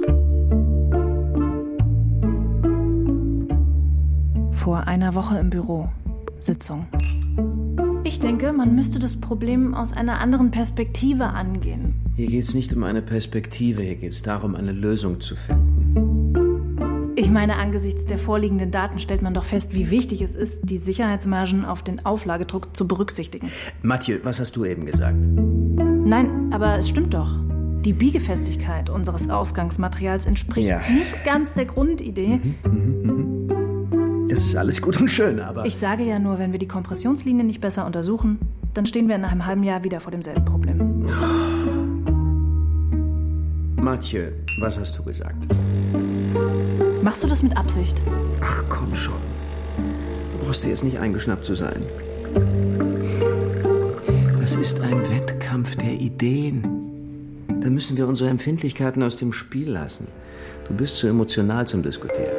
Vor einer Woche im Büro. Sitzung. Ich denke, man müsste das Problem aus einer anderen Perspektive angehen. Hier geht's nicht um eine Perspektive, hier geht's darum, eine Lösung zu finden. Ich meine, angesichts der vorliegenden Daten stellt man doch fest, wie wichtig es ist, die Sicherheitsmargen auf den Auflagedruck zu berücksichtigen. Mathieu, was hast du eben gesagt? Nein, aber es stimmt doch. Die Biegefestigkeit unseres Ausgangsmaterials entspricht Ja. nicht ganz der Grundidee. Mhm, mhm, mhm. Das ist alles gut und schön, aber... Ich sage ja nur, wenn wir die Kompressionslinie nicht besser untersuchen, dann stehen wir in einem halben Jahr wieder vor demselben Problem. Mathieu, was hast du gesagt? Machst du das mit Absicht? Ach, komm schon. Du brauchst dir jetzt nicht eingeschnappt zu sein. Das ist ein Wettkampf der Ideen. Da müssen wir unsere Empfindlichkeiten aus dem Spiel lassen. Du bist zu emotional zum Diskutieren.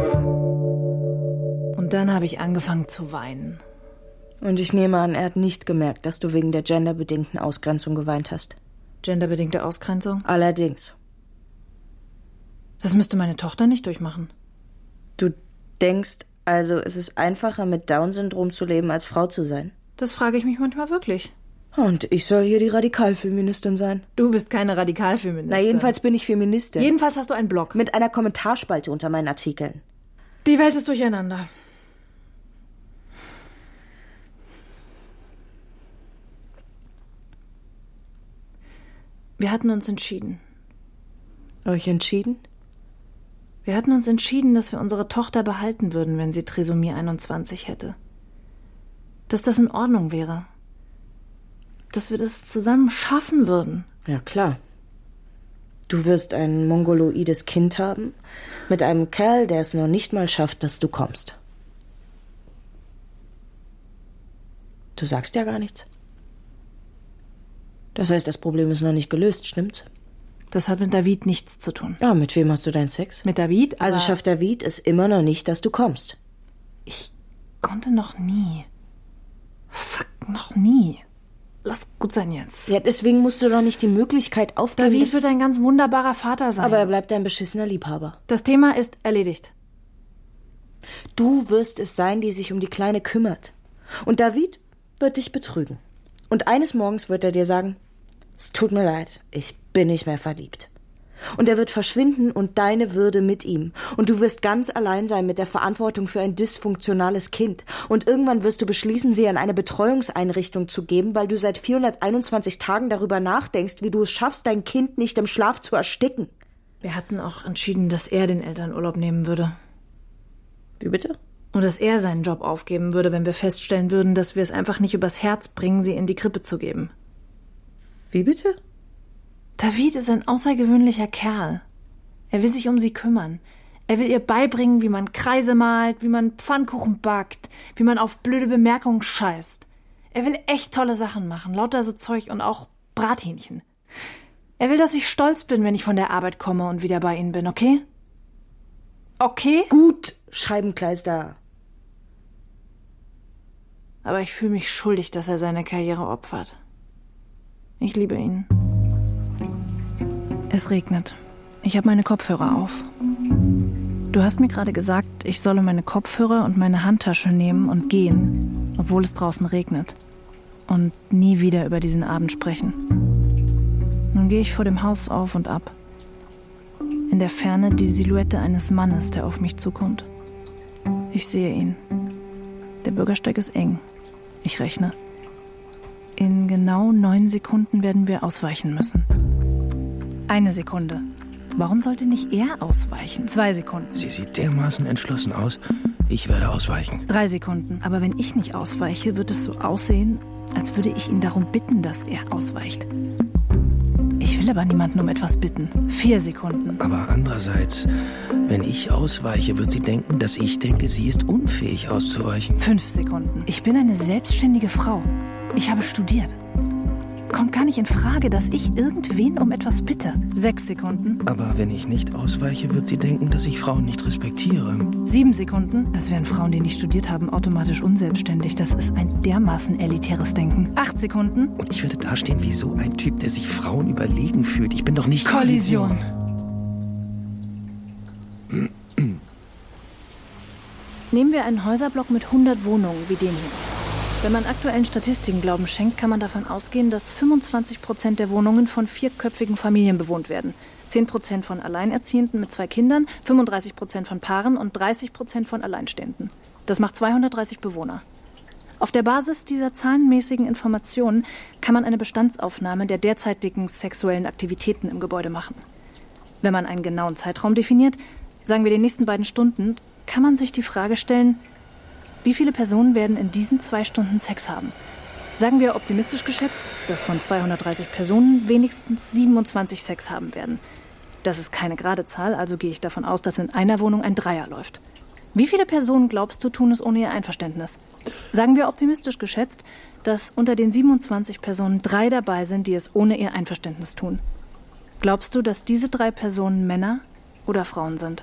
Und dann habe ich angefangen zu weinen. Und ich nehme an, er hat nicht gemerkt, dass du wegen der genderbedingten Ausgrenzung geweint hast. Genderbedingte Ausgrenzung? Allerdings. Das müsste meine Tochter nicht durchmachen. Du denkst also, es ist einfacher, mit Down-Syndrom zu leben, als Frau zu sein? Das frage ich mich manchmal wirklich. Und ich soll hier die Radikalfeministin sein? Du bist keine Radikalfeministin. Na, jedenfalls bin ich Feministin. Jedenfalls hast du einen Blog. Mit einer Kommentarspalte unter meinen Artikeln. Die Welt ist durcheinander. Wir hatten uns entschieden. Euch entschieden? Wir hatten uns entschieden, dass wir unsere Tochter behalten würden, wenn sie Trisomie einundzwanzig hätte. Dass das in Ordnung wäre. Dass wir das zusammen schaffen würden. Ja, klar. Du wirst ein mongoloides Kind haben, mit einem Kerl, der es noch nicht mal schafft, dass du kommst. Du sagst ja gar nichts. Das heißt, das Problem ist noch nicht gelöst, stimmt's? Das hat mit David nichts zu tun. Ja, mit wem hast du deinen Sex? Mit David? Also schafft David es immer noch nicht, dass du kommst. Ich konnte noch nie. Fuck, noch nie. Lass gut sein jetzt. Ja, deswegen musst du doch nicht die Möglichkeit aufgeben. David wird ein ganz wunderbarer Vater sein. Aber er bleibt ein beschissener Liebhaber. Das Thema ist erledigt. Du wirst es sein, die sich um die Kleine kümmert. Und David wird dich betrügen. Und eines Morgens wird er dir sagen, es tut mir leid, ich bin nicht mehr verliebt. Und er wird verschwinden und deine Würde mit ihm. Und du wirst ganz allein sein mit der Verantwortung für ein dysfunktionales Kind. Und irgendwann wirst du beschließen, sie an eine Betreuungseinrichtung zu geben, weil du seit vierhunderteinundzwanzig Tagen darüber nachdenkst, wie du es schaffst, dein Kind nicht im Schlaf zu ersticken. Wir hatten auch entschieden, dass er den Elternurlaub nehmen würde. Wie bitte? Und dass er seinen Job aufgeben würde, wenn wir feststellen würden, dass wir es einfach nicht übers Herz bringen, sie in die Krippe zu geben. Wie bitte? David ist ein außergewöhnlicher Kerl. Er will sich um sie kümmern. Er will ihr beibringen, wie man Kreise malt, wie man Pfannkuchen backt, wie man auf blöde Bemerkungen scheißt. Er will echt tolle Sachen machen, lauter so Zeug und auch Brathähnchen. Er will, dass ich stolz bin, wenn ich von der Arbeit komme und wieder bei ihnen bin, okay? Okay? Gut, Scheibenkleister. Aber ich fühle mich schuldig, dass er seine Karriere opfert. Ich liebe ihn. Es regnet. Ich habe meine Kopfhörer auf. Du hast mir gerade gesagt, ich solle meine Kopfhörer und meine Handtasche nehmen und gehen, obwohl es draußen regnet. Und nie wieder über diesen Abend sprechen. Nun gehe ich vor dem Haus auf und ab. In der Ferne die Silhouette eines Mannes, der auf mich zukommt. Ich sehe ihn. Der Bürgersteig ist eng. Ich rechne. In genau neun Sekunden werden wir ausweichen müssen. Eine Sekunde. Warum sollte nicht er ausweichen? Zwei Sekunden. Sie sieht dermaßen entschlossen aus. Ich werde ausweichen. Drei Sekunden. Aber wenn ich nicht ausweiche, wird es so aussehen, als würde ich ihn darum bitten, dass er ausweicht. Ich will aber niemanden um etwas bitten. Vier Sekunden. Aber andererseits, wenn ich ausweiche, wird sie denken, dass ich denke, sie ist unfähig auszuweichen. Fünf Sekunden. Ich bin eine selbstständige Frau. Ich habe studiert. Kommt gar nicht in Frage, dass ich irgendwen um etwas bitte. Sechs Sekunden. Aber wenn ich nicht ausweiche, wird sie denken, dass ich Frauen nicht respektiere. Sieben Sekunden. Als wären Frauen, die nicht studiert haben, automatisch unselbstständig. Das ist ein dermaßen elitäres Denken. Acht Sekunden. Und ich werde dastehen wie so ein Typ, der sich Frauen überlegen fühlt. Ich bin doch nicht... Kollision. Nehmen wir einen Häuserblock mit hundert Wohnungen wie den hier. Wenn man aktuellen Statistiken Glauben schenkt, kann man davon ausgehen, dass fünfundzwanzig Prozent der Wohnungen von vierköpfigen Familien bewohnt werden. zehn Prozent von Alleinerziehenden mit zwei Kindern, fünfunddreißig Prozent von Paaren und dreißig Prozent von Alleinstehenden. Das macht zweihundertdreißig Bewohner. Auf der Basis dieser zahlenmäßigen Informationen kann man eine Bestandsaufnahme der derzeitigen sexuellen Aktivitäten im Gebäude machen. Wenn man einen genauen Zeitraum definiert, sagen wir die nächsten beiden Stunden, kann man sich die Frage stellen, wie viele Personen werden in diesen zwei Stunden Sex haben? Sagen wir optimistisch geschätzt, dass von zweihundertdreißig Personen wenigstens siebenundzwanzig Sex haben werden. Das ist keine gerade Zahl, also gehe ich davon aus, dass in einer Wohnung ein Dreier läuft. Wie viele Personen, glaubst du, tun es ohne ihr Einverständnis? Sagen wir optimistisch geschätzt, dass unter den siebenundzwanzig Personen drei dabei sind, die es ohne ihr Einverständnis tun. Glaubst du, dass diese drei Personen Männer oder Frauen sind?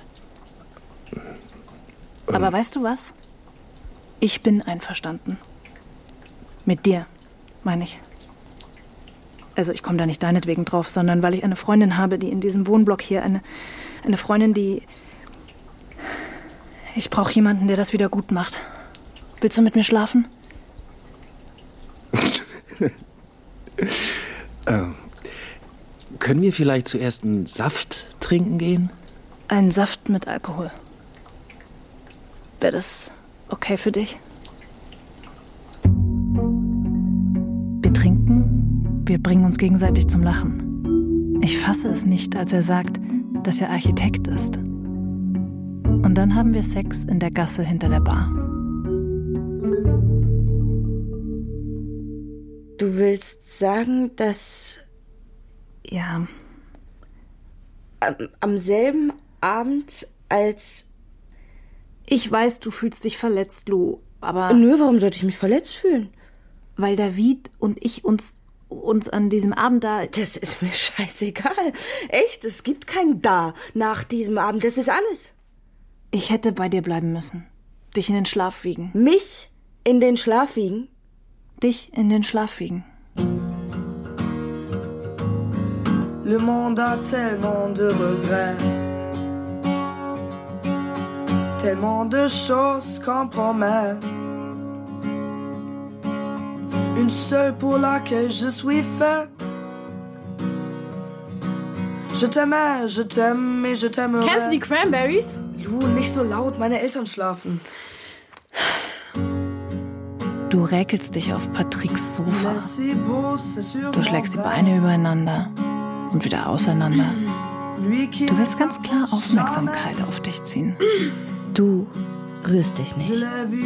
Aber weißt du was? Ich bin einverstanden. Mit dir, meine ich. Also ich komme da nicht deinetwegen drauf, sondern weil ich eine Freundin habe, die in diesem Wohnblock hier, eine, eine Freundin, die... Ich brauche jemanden, der das wieder gut macht. Willst du mit mir schlafen? ähm, können wir vielleicht zuerst einen Saft trinken gehen? Einen Saft mit Alkohol. Wäre das okay für dich? Wir trinken, wir bringen uns gegenseitig zum Lachen. Ich fasse es nicht, als er sagt, dass er Architekt ist. Und dann haben wir Sex in der Gasse hinter der Bar. Du willst sagen, dass... Ja. Am, am selben Abend als... Ich weiß, du fühlst dich verletzt, Lou, aber... Nö, warum sollte ich mich verletzt fühlen? Weil David und ich uns, uns an diesem Abend da... Das ist mir scheißegal. Echt, es gibt kein Da nach diesem Abend. Das ist alles. Ich hätte bei dir bleiben müssen. Dich in den Schlaf wiegen. Mich in den Schlaf wiegen? Dich in den Schlaf wiegen. Le monde a tellement de regrets, tellement de choses qu'on promet. Une seule pour laquelle je suis fait. Je t'aimais, je t'aime et je t'aimerai. Kennst du die Cranberries? Lu, nicht so laut, meine Eltern schlafen. Du räkelst dich auf Patricks Sofa. Du schlägst die Beine übereinander und wieder auseinander. Du willst ganz klar Aufmerksamkeit auf dich ziehen. Du rührst dich nicht.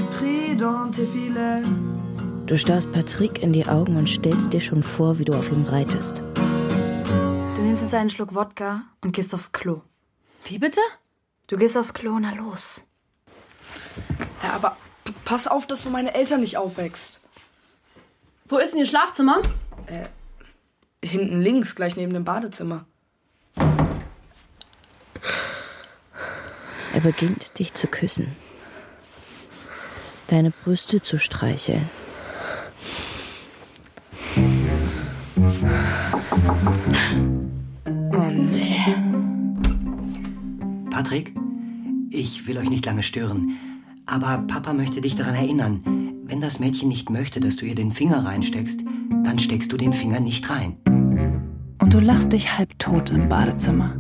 Du starrst Patrick in die Augen und stellst dir schon vor, wie du auf ihm reitest. Du nimmst jetzt einen Schluck Wodka und gehst aufs Klo. Wie bitte? Du gehst aufs Klo, na los. Ja, aber p- pass auf, dass du meine Eltern nicht aufwächst. Wo ist denn ihr Schlafzimmer? Äh, hinten links, gleich neben dem Badezimmer. Er beginnt, dich zu küssen. Deine Brüste zu streicheln. Oh nee. Patrick, ich will euch nicht lange stören, aber Papa möchte dich daran erinnern, wenn das Mädchen nicht möchte, dass du ihr den Finger reinsteckst, dann steckst du den Finger nicht rein. Und du lachst dich halbtot im Badezimmer.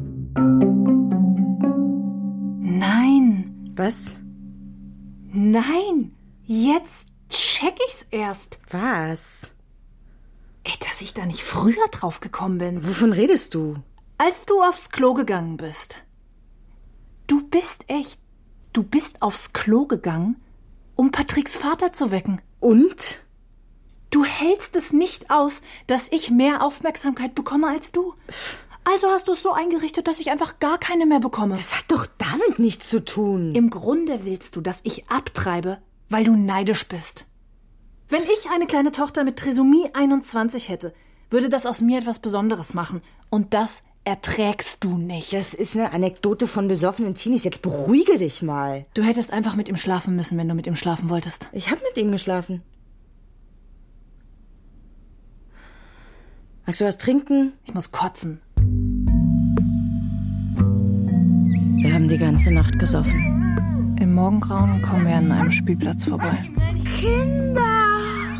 Nein. Was? Nein. Jetzt check ich's erst. Was? Ey, dass ich da nicht früher drauf gekommen bin. Wovon redest du? Als du aufs Klo gegangen bist. Du bist echt, du bist aufs Klo gegangen, um Patricks Vater zu wecken. Und? Du hältst es nicht aus, dass ich mehr Aufmerksamkeit bekomme als du. Also hast du es so eingerichtet, dass ich einfach gar keine mehr bekomme. Das hat doch damit nichts zu tun. Im Grunde willst du, dass ich abtreibe, weil du neidisch bist. Wenn ich eine kleine Tochter mit Trisomie einundzwanzig hätte, würde das aus mir etwas Besonderes machen. Und das erträgst du nicht. Das ist eine Anekdote von besoffenen Teenies. Jetzt beruhige dich mal. Du hättest einfach mit ihm schlafen müssen, wenn du mit ihm schlafen wolltest. Ich habe mit ihm geschlafen. Magst du was trinken? Ich muss kotzen. Wir haben die ganze Nacht gesoffen. Im Morgengrauen kommen wir an einem Spielplatz vorbei. Kinder!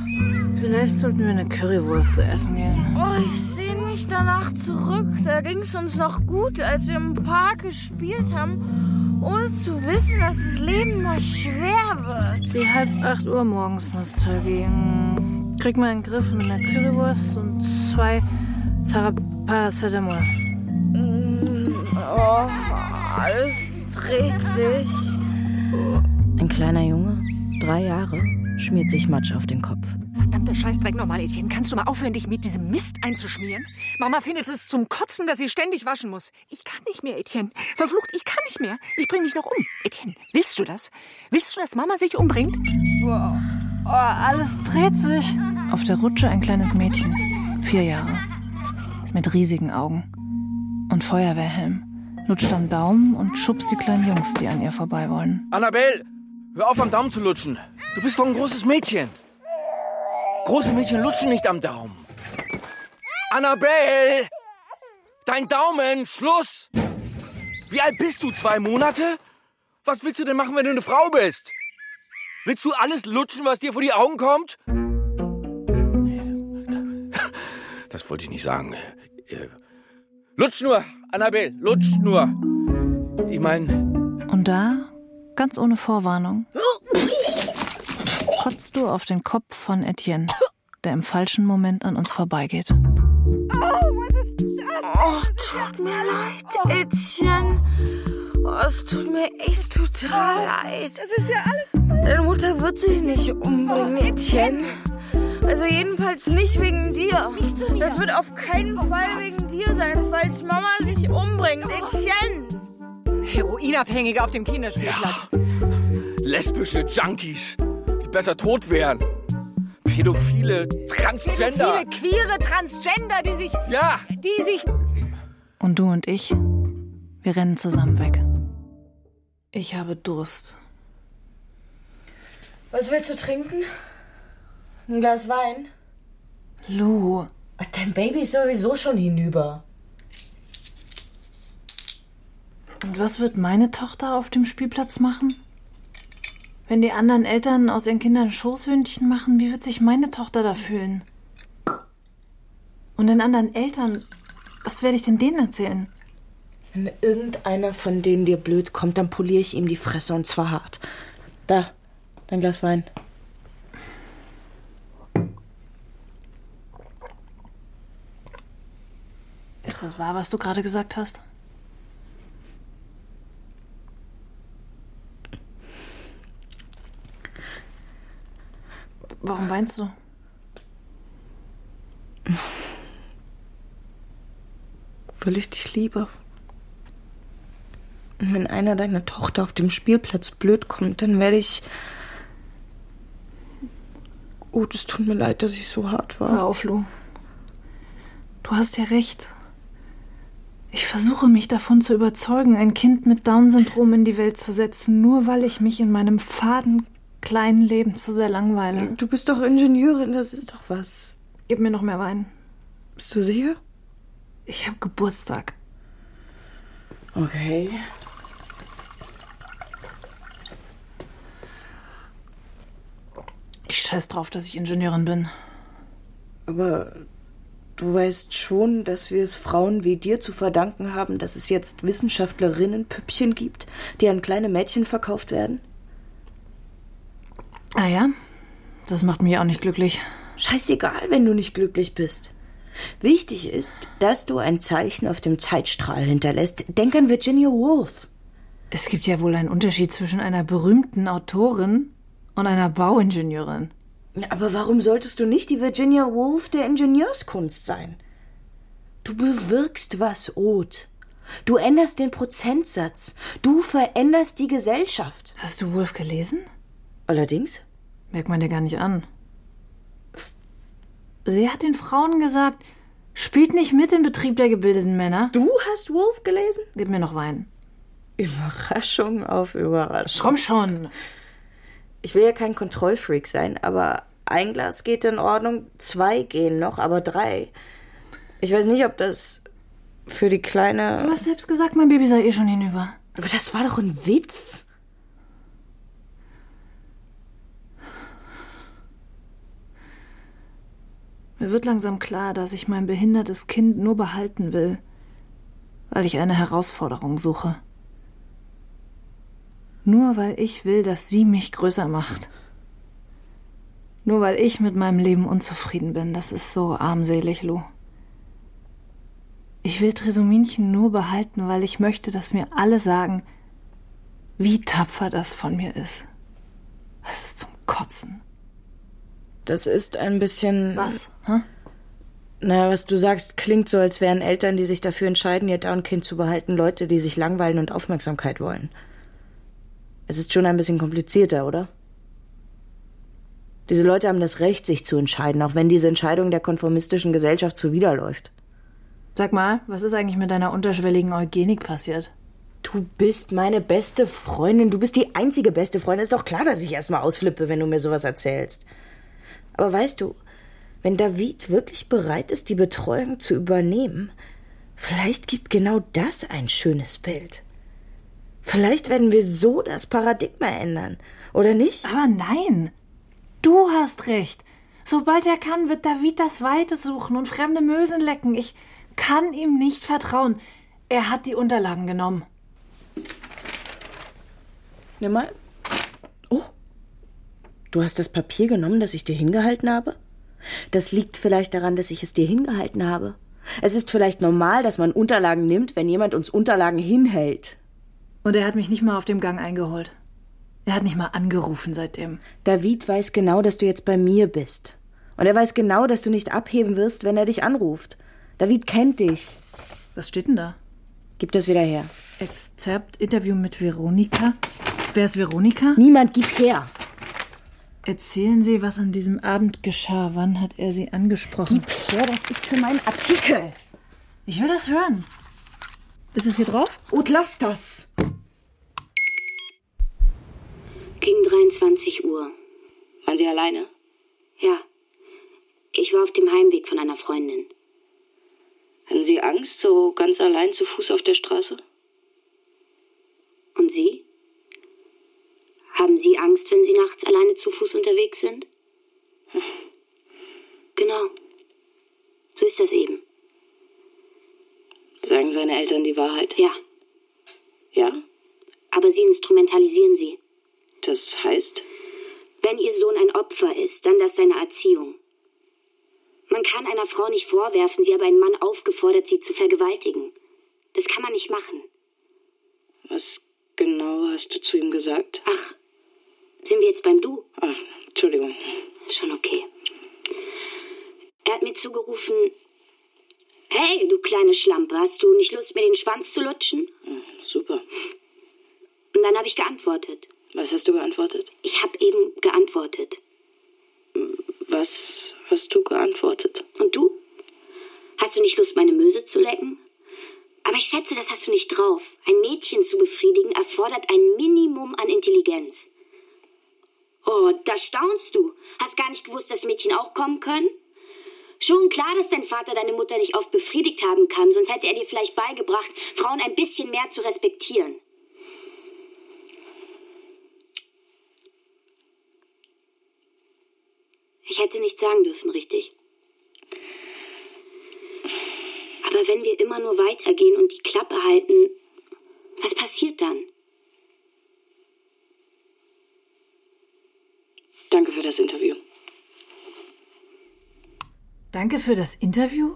Vielleicht sollten wir eine Currywurst essen gehen. Oh, ich sehne mich danach zurück. Da ging es uns noch gut, als wir im Park gespielt haben, ohne zu wissen, dass das Leben mal schwer wird. Die halb acht Uhr morgens Nostalgie. Krieg mal einen Griff mit einer Currywurst und zwei Paracetamol. Oh, alles dreht sich. Ein kleiner Junge, drei Jahre, schmiert sich Matsch auf den Kopf. Verdammter Scheißdreck nochmal, Etienne. Kannst du mal aufhören, dich mit diesem Mist einzuschmieren? Mama findet es zum Kotzen, dass sie ständig waschen muss. Ich kann nicht mehr, Etienne. Verflucht, ich kann nicht mehr. Ich bring mich noch um. Etienne, willst du das? Willst du, dass Mama sich umbringt? Wow. Oh, alles dreht sich. Auf der Rutsche ein kleines Mädchen. Vier Jahre. Mit riesigen Augen. Und Feuerwehrhelm. Lutscht am Daumen und schubst die kleinen Jungs, die an ihr vorbei wollen. Annabelle, hör auf, am Daumen zu lutschen. Du bist doch ein großes Mädchen. Große Mädchen lutschen nicht am Daumen. Annabelle! Dein Daumen! Schluss! Wie alt bist du? Zwei Monate? Was willst du denn machen, wenn du eine Frau bist? Willst du alles lutschen, was dir vor die Augen kommt? Das wollte ich nicht sagen. Lutsch nur, Annabelle, lutsch nur. Ich meine... Und da, ganz ohne Vorwarnung, kotzt du auf den Kopf von Etienne, der im falschen Moment an uns vorbeigeht. Oh, was ist das? Oh, tut mir leid, Etienne. Oh, es tut mir echt total leid. Das ist ja alles falsch. Deine Mutter wird sich nicht umbringen, oh, Etienne. Also jedenfalls nicht wegen dir. Nicht zu mir. Das wird auf keinen oh, Fall Gott. wegen dir sein, falls Mama sich umbringt, Etienne. Heroinabhängige auf dem Kinderspielplatz. Ja. Lesbische Junkies, die besser tot wären. Pädophile Transgender. Pädophile, queere Transgender, die sich... Ja. Die sich... Und du und ich, wir rennen zusammen weg. Ich habe Durst. Was willst du trinken? Ein Glas Wein? Lou. Dein Baby ist sowieso schon hinüber. Und was wird meine Tochter auf dem Spielplatz machen? Wenn die anderen Eltern aus ihren Kindern Schoßhündchen machen, wie wird sich meine Tochter da fühlen? Und den anderen Eltern, was werde ich denn denen erzählen? Wenn irgendeiner von denen dir blöd kommt, dann poliere ich ihm die Fresse und zwar hart. Da, dein Glas Wein. Ist das wahr, was du gerade gesagt hast? Warum weinst du? Weil ich dich liebe. Und wenn einer deiner Tochter auf dem Spielplatz blöd kommt, dann werde ich... Oh, es tut mir leid, dass ich so hart war. Hör auf, Lou. Du hast ja recht. Ich versuche mich davon zu überzeugen, ein Kind mit Down-Syndrom in die Welt zu setzen, nur weil ich mich in meinem faden, kleinen Leben zu sehr langweile. Du bist doch Ingenieurin, das ist doch was. Gib mir noch mehr Wein. Bist du sicher? Ich habe Geburtstag. Okay. Ich scheiß drauf, dass ich Ingenieurin bin. Aber du weißt schon, dass wir es Frauen wie dir zu verdanken haben, dass es jetzt Wissenschaftlerinnen-Püppchen gibt, die an kleine Mädchen verkauft werden? Ah ja? Das macht mich auch nicht glücklich. Scheißegal, wenn du nicht glücklich bist. Wichtig ist, dass du ein Zeichen auf dem Zeitstrahl hinterlässt. Denk an Virginia Woolf. Es gibt ja wohl einen Unterschied zwischen einer berühmten Autorin und einer Bauingenieurin. Aber warum solltest du nicht die Virginia Woolf der Ingenieurskunst sein? Du bewirkst was, Oth. Du änderst den Prozentsatz. Du veränderst die Gesellschaft. Hast du Woolf gelesen? Allerdings. Merkt man dir gar nicht an. Sie hat den Frauen gesagt, spielt nicht mit im Betrieb der gebildeten Männer. Du hast Woolf gelesen? Gib mir noch Wein. Überraschung auf Überraschung. Komm schon. Ich will ja kein Kontrollfreak sein, aber ein Glas geht in Ordnung, zwei gehen noch, aber drei. Ich weiß nicht, ob das für die Kleine... Du hast selbst gesagt, mein Baby sei eh schon hinüber. Aber das war doch ein Witz. Mir wird langsam klar, dass ich mein behindertes Kind nur behalten will, weil ich eine Herausforderung suche. Nur weil ich will, dass sie mich größer macht. Nur weil ich mit meinem Leben unzufrieden bin. Das ist so armselig, Lou. Ich will Tresominchen nur behalten, weil ich möchte, dass mir alle sagen, wie tapfer das von mir ist. Das ist zum Kotzen. Das ist ein bisschen... Was? Hä? Naja, was du sagst, klingt so, als wären Eltern, die sich dafür entscheiden, ihr Down-Kind zu behalten, Leute, die sich langweilen und Aufmerksamkeit wollen. Es ist schon ein bisschen komplizierter, oder? Diese Leute haben das Recht, sich zu entscheiden, auch wenn diese Entscheidung der konformistischen Gesellschaft zuwiderläuft. Sag mal, was ist eigentlich mit deiner unterschwelligen Eugenik passiert? Du bist meine beste Freundin. Du bist die einzige beste Freundin. Ist doch klar, dass ich erstmal ausflippe, wenn du mir sowas erzählst. Aber weißt du, wenn David wirklich bereit ist, die Betreuung zu übernehmen, vielleicht gibt genau das ein schönes Bild. Vielleicht werden wir so das Paradigma ändern, oder nicht? Aber nein, du hast recht. Sobald er kann, wird David das Weite suchen und fremde Mösen lecken. Ich kann ihm nicht vertrauen. Er hat die Unterlagen genommen. Nimm mal. Oh, du hast das Papier genommen, das ich dir hingehalten habe? Das liegt vielleicht daran, dass ich es dir hingehalten habe. Es ist vielleicht normal, dass man Unterlagen nimmt, wenn jemand uns Unterlagen hinhält. Und er hat mich nicht mal auf dem Gang eingeholt. Er hat nicht mal angerufen seitdem. David weiß genau, dass du jetzt bei mir bist. Und er weiß genau, dass du nicht abheben wirst, wenn er dich anruft. David kennt dich. Was steht denn da? Gib das wieder her. Exzerpt, Interview mit Veronika. Wer ist Veronika? Niemand, gib her. Erzählen Sie, was an diesem Abend geschah. Wann hat er Sie angesprochen? Gib her, das ist für meinen Artikel. Ich will das hören. Ist es hier drauf? Und lass das. Gegen dreiundzwanzig Uhr. Waren Sie alleine? Ja. Ich war auf dem Heimweg von einer Freundin. Hatten Sie Angst, so ganz allein zu Fuß auf der Straße? Und Sie? Haben Sie Angst, wenn Sie nachts alleine zu Fuß unterwegs sind? Hm. Genau. So ist das eben. Sagen seine Eltern die Wahrheit? Ja. Ja? Aber Sie instrumentalisieren sie. Das heißt? Wenn Ihr Sohn ein Opfer ist, dann das seine Erziehung. Man kann einer Frau nicht vorwerfen, sie habe einen Mann aufgefordert, sie zu vergewaltigen. Das kann man nicht machen. Was genau hast du zu ihm gesagt? Ach, sind wir jetzt beim Du? Ah, Entschuldigung. Schon okay. Er hat mir zugerufen, hey, du kleine Schlampe, hast du nicht Lust, mir den Schwanz zu lutschen? Ah, super. Und dann habe ich geantwortet. Was hast du geantwortet? Ich habe eben geantwortet. Was hast du geantwortet? Und du? Hast du nicht Lust, meine Möse zu lecken? Aber ich schätze, das hast du nicht drauf. Ein Mädchen zu befriedigen erfordert ein Minimum an Intelligenz. Oh, da staunst du. Hast gar nicht gewusst, dass Mädchen auch kommen können? Schon klar, dass dein Vater deine Mutter nicht oft befriedigt haben kann, sonst hätte er dir vielleicht beigebracht, Frauen ein bisschen mehr zu respektieren. Ich hätte nichts sagen dürfen, richtig? Aber wenn wir immer nur weitergehen und die Klappe halten, was passiert dann? Danke für das Interview. Danke für das Interview?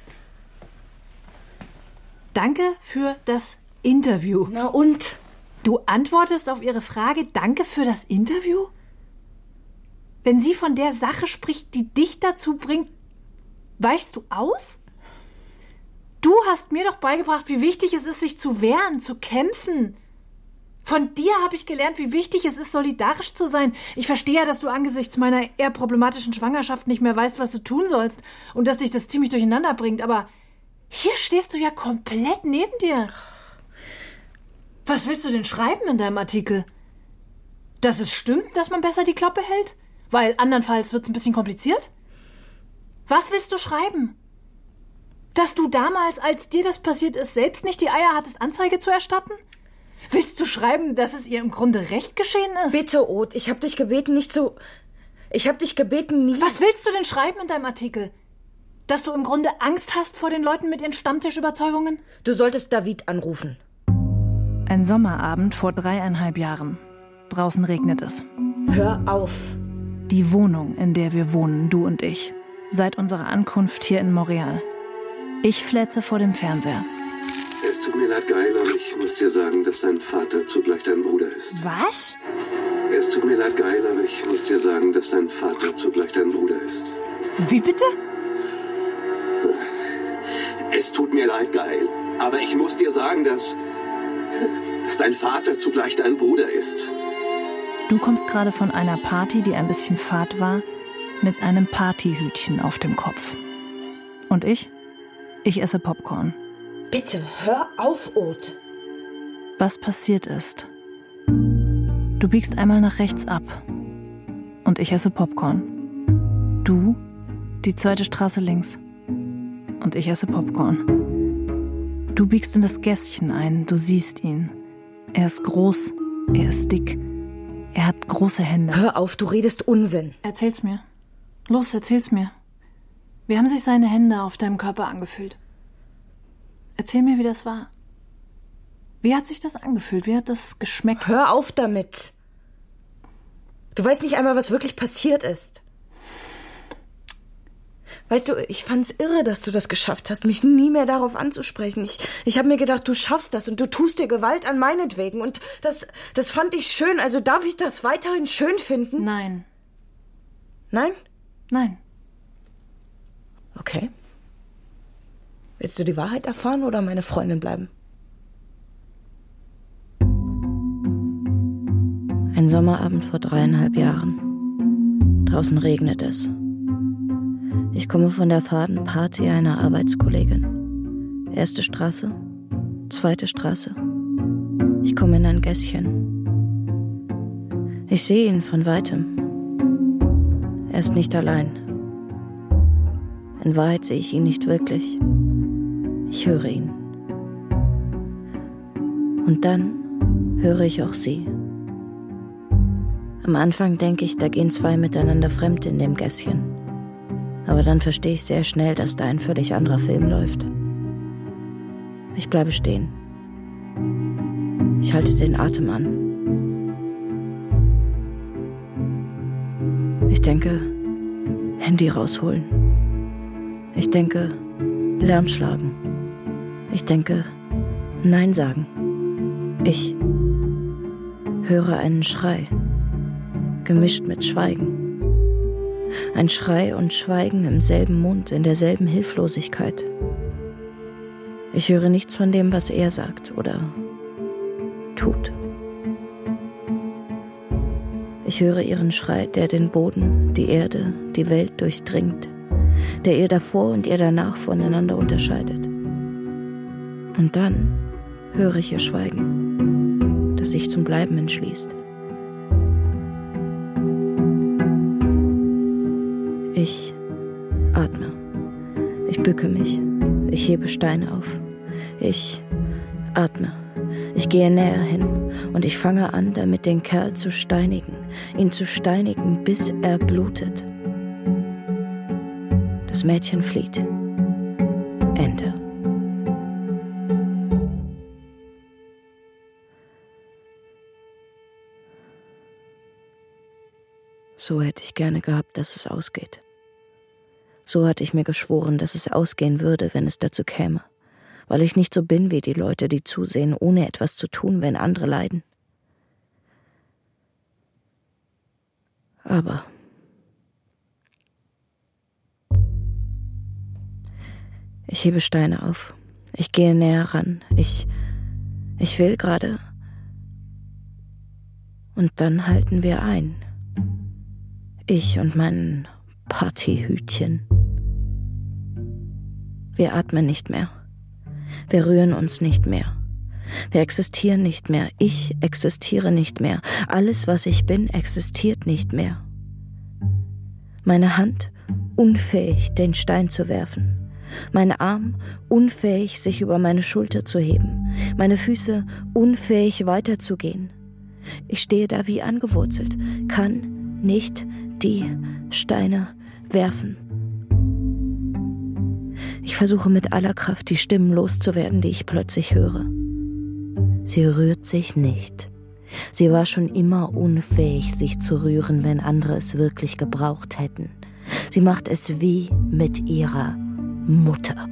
Danke für das Interview. Na und? Du antwortest auf ihre Frage, danke für das Interview? Wenn sie von der Sache spricht, die dich dazu bringt, weichst du aus? Du hast mir doch beigebracht, wie wichtig es ist, sich zu wehren, zu kämpfen. Von dir habe ich gelernt, wie wichtig es ist, solidarisch zu sein. Ich verstehe ja, dass du angesichts meiner eher problematischen Schwangerschaft nicht mehr weißt, was du tun sollst und dass dich das ziemlich durcheinander bringt, aber hier stehst du ja komplett neben dir. Was willst du denn schreiben in deinem Artikel? Dass es stimmt, dass man besser die Klappe hält? Weil andernfalls wird es ein bisschen kompliziert? Was willst du schreiben? Dass du damals, als dir das passiert ist, selbst nicht die Eier hattest, Anzeige zu erstatten? Willst du schreiben, dass es ihr im Grunde recht geschehen ist? Bitte, Oth, ich hab dich gebeten, nicht so... Ich hab dich gebeten, nie... Was willst du denn schreiben in deinem Artikel? Dass du im Grunde Angst hast vor den Leuten mit ihren Stammtischüberzeugungen? Du solltest David anrufen. Ein Sommerabend vor dreieinhalb Jahren. Draußen regnet es. Hör auf. Die Wohnung, in der wir wohnen, du und ich. Seit unserer Ankunft hier in Montreal. Ich flätze vor dem Fernseher. Es tut mir leid, Geil, aber ich muss dir sagen, dass dein Vater zugleich dein Bruder ist. Was? Es tut mir leid, Geil, aber ich muss dir sagen, dass dein Vater zugleich dein Bruder ist. Wie bitte? Es tut mir leid, Geil, aber ich muss dir sagen, dass, dass dein Vater zugleich dein Bruder ist. Du kommst gerade von einer Party, die ein bisschen fad war, mit einem Partyhütchen auf dem Kopf. Und ich? Ich esse Popcorn. Bitte, hör auf, Oth. Was passiert ist? Du biegst einmal nach rechts ab. Und ich esse Popcorn. Du, die zweite Straße links. Und ich esse Popcorn. Du biegst in das Gässchen ein, du siehst ihn. Er ist groß, er ist dick. Er hat große Hände. Hör auf, du redest Unsinn. Erzähl's mir. Los, erzähl's mir. Wie haben sich seine Hände auf deinem Körper angefühlt? Erzähl mir, wie das war. Wie hat sich das angefühlt? Wie hat das geschmeckt? Hör auf damit. Du weißt nicht einmal, was wirklich passiert ist. Weißt du, ich fand's irre, dass du das geschafft hast, mich nie mehr darauf anzusprechen. Ich, ich habe mir gedacht, du schaffst das und du tust dir Gewalt an meinetwegen. Und das, das fand ich schön. Also darf ich das weiterhin schön finden? Nein. Nein? Nein. Okay. Willst du die Wahrheit erfahren oder meine Freundin bleiben? Ein Sommerabend vor dreieinhalb Jahren. Draußen regnet es. Ich komme von der faden Party einer Arbeitskollegin. Erste Straße, zweite Straße. Ich komme in ein Gässchen. Ich sehe ihn von weitem. Er ist nicht allein. In Wahrheit sehe ich ihn nicht wirklich. Ich höre ihn. Und dann höre ich auch sie. Am Anfang denke ich, da gehen zwei miteinander fremd in dem Gässchen. Aber dann verstehe ich sehr schnell, dass da ein völlig anderer Film läuft. Ich bleibe stehen. Ich halte den Atem an. Ich denke, Handy rausholen. Ich denke, Lärm schlagen. Ich denke, Nein sagen. Ich höre einen Schrei, gemischt mit Schweigen. Ein Schrei und Schweigen im selben Mund, in derselben Hilflosigkeit. Ich höre nichts von dem, was er sagt oder tut. Ich höre ihren Schrei, der den Boden, die Erde, die Welt durchdringt, der ihr davor und ihr danach voneinander unterscheidet. Und dann höre ich ihr Schweigen, das sich zum Bleiben entschließt. Ich atme. Ich bücke mich. Ich hebe Steine auf. Ich atme. Ich gehe näher hin und ich fange an, damit den Kerl zu steinigen, ihn zu steinigen, bis er blutet. Das Mädchen flieht. Ende. So hätte ich gerne gehabt, dass es ausgeht. So hatte ich mir geschworen, dass es ausgehen würde, wenn es dazu käme, weil ich nicht so bin wie die Leute, die zusehen, ohne etwas zu tun, wenn andere leiden. Aber ich hebe Steine auf. Ich gehe näher ran. Ich, ich will gerade. Und dann halten wir ein. Ich und mein Partyhütchen. Wir atmen nicht mehr. Wir rühren uns nicht mehr. Wir existieren nicht mehr. Ich existiere nicht mehr. Alles, was ich bin, existiert nicht mehr. Meine Hand unfähig, den Stein zu werfen. Mein Arm unfähig, sich über meine Schulter zu heben. Meine Füße unfähig, weiterzugehen. Ich stehe da wie angewurzelt, kann nicht die Steine werfen. Ich versuche mit aller Kraft, die Stimmen loszuwerden, die ich plötzlich höre. Sie rührt sich nicht. Sie war schon immer unfähig, sich zu rühren, wenn andere es wirklich gebraucht hätten. Sie macht es wie mit ihrer Mutter.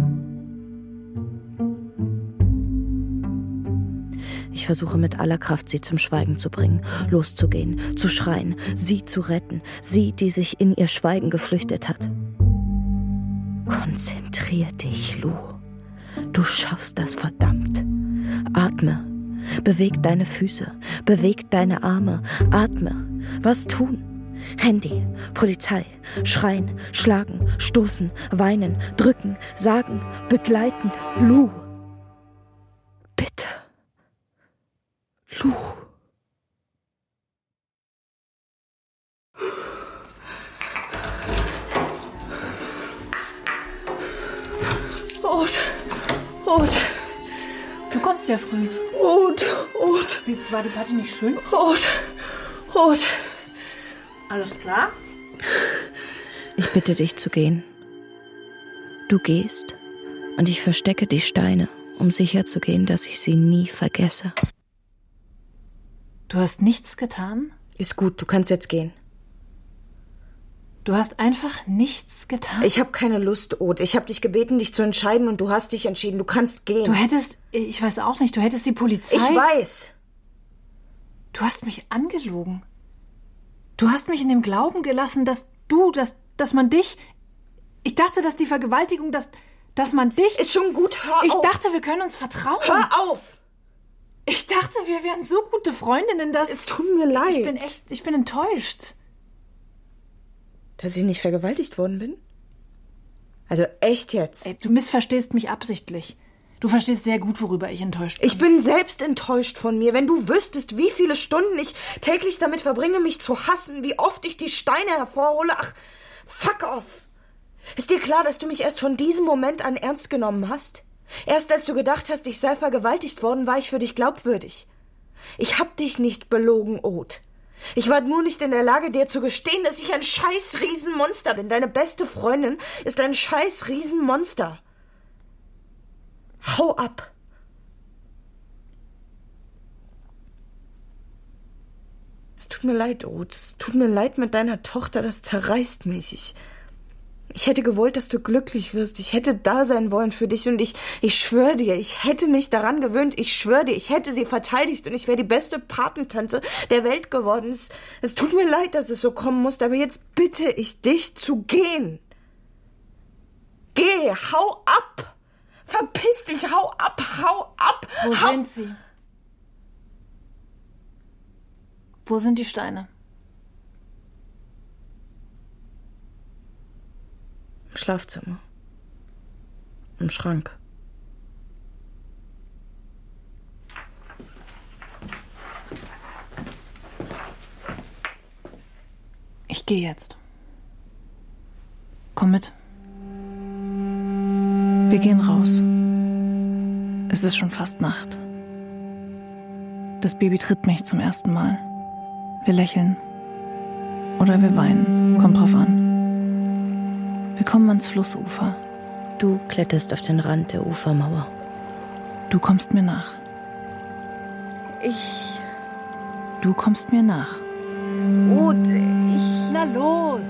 Ich versuche mit aller Kraft, sie zum Schweigen zu bringen, loszugehen, zu schreien, sie zu retten, sie, die sich in ihr Schweigen geflüchtet hat. Konzentrier dich, Lou. Du schaffst das, verdammt. Atme. Beweg deine Füße. Beweg deine Arme. Atme. Was tun? Handy, Polizei, schreien, schlagen, stoßen, weinen, drücken, sagen, begleiten. Lou. Bitte. Lou. Rot, Rot. Du kommst ja früh. Rot, Rot. Wie, war die Party nicht schön? Rot, Rot. Alles klar? Ich bitte dich zu gehen. Du gehst und ich verstecke die Steine, um sicherzugehen, dass ich sie nie vergesse. Du hast nichts getan? Ist gut, du kannst jetzt gehen. Du hast einfach nichts getan? Ich habe keine Lust, Oth. Ich habe dich gebeten, dich zu entscheiden und du hast dich entschieden. Du kannst gehen. Du hättest, ich weiß auch nicht, du hättest die Polizei... Ich weiß. Du hast mich angelogen. Du hast mich in dem Glauben gelassen, dass du, dass, dass man dich... Ich dachte, dass die Vergewaltigung, dass, dass man dich... Ist schon gut, hör ich auf. Ich dachte, wir können uns vertrauen. Hör auf. Ich dachte, wir wären so gute Freundinnen, dass... Es tut mir leid. Ich bin echt, ich bin enttäuscht. Dass ich nicht vergewaltigt worden bin? Also echt jetzt? Ey, du missverstehst mich absichtlich. Du verstehst sehr gut, worüber ich enttäuscht bin. Ich bin selbst enttäuscht von mir. Wenn du wüsstest, wie viele Stunden ich täglich damit verbringe, mich zu hassen, wie oft ich die Steine hervorhole. Ach, fuck off. Ist dir klar, dass du mich erst von diesem Moment an ernst genommen hast? Erst als du gedacht hast, ich sei vergewaltigt worden, war ich für dich glaubwürdig. Ich hab dich nicht belogen, Oth. Ich war nur nicht in der Lage, dir zu gestehen, dass ich ein scheiß Riesenmonster bin. Deine beste Freundin ist ein scheiß Riesenmonster. Hau ab. Es tut mir leid, Oth. Es tut mir leid mit deiner Tochter. Das zerreißt mich. Ich... Ich hätte gewollt, dass du glücklich wirst. Ich hätte da sein wollen für dich und ich, ich schwöre dir, ich hätte mich daran gewöhnt. Ich schwöre dir, ich hätte sie verteidigt und ich wäre die beste Patentante der Welt geworden. Es, es tut mir leid, dass es so kommen musste, aber jetzt bitte ich dich zu gehen. Geh, hau ab. Verpiss dich, hau ab, hau ab. Wo hau sind sie? Wo sind die Steine? Im Schlafzimmer. Im Schrank. Ich gehe jetzt. Komm mit. Wir gehen raus. Es ist schon fast Nacht. Das Baby tritt mich zum ersten Mal. Wir lächeln. Oder wir weinen. Kommt drauf an. Wir kommen ans Flussufer. Du kletterst auf den Rand der Ufermauer. Du kommst mir nach. Ich... Du kommst mir nach. Oth, ich... Na los!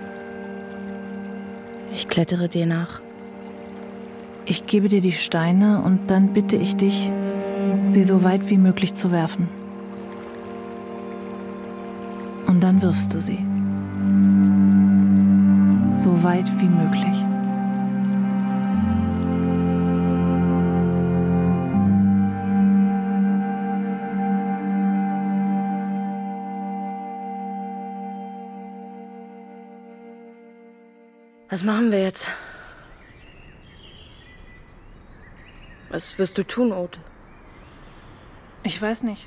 Ich klettere dir nach. Ich gebe dir die Steine und dann bitte ich dich, sie so weit wie möglich zu werfen. Und dann wirfst du sie. So weit wie möglich. Was machen wir jetzt? Was wirst du tun, Oth? Ich weiß nicht.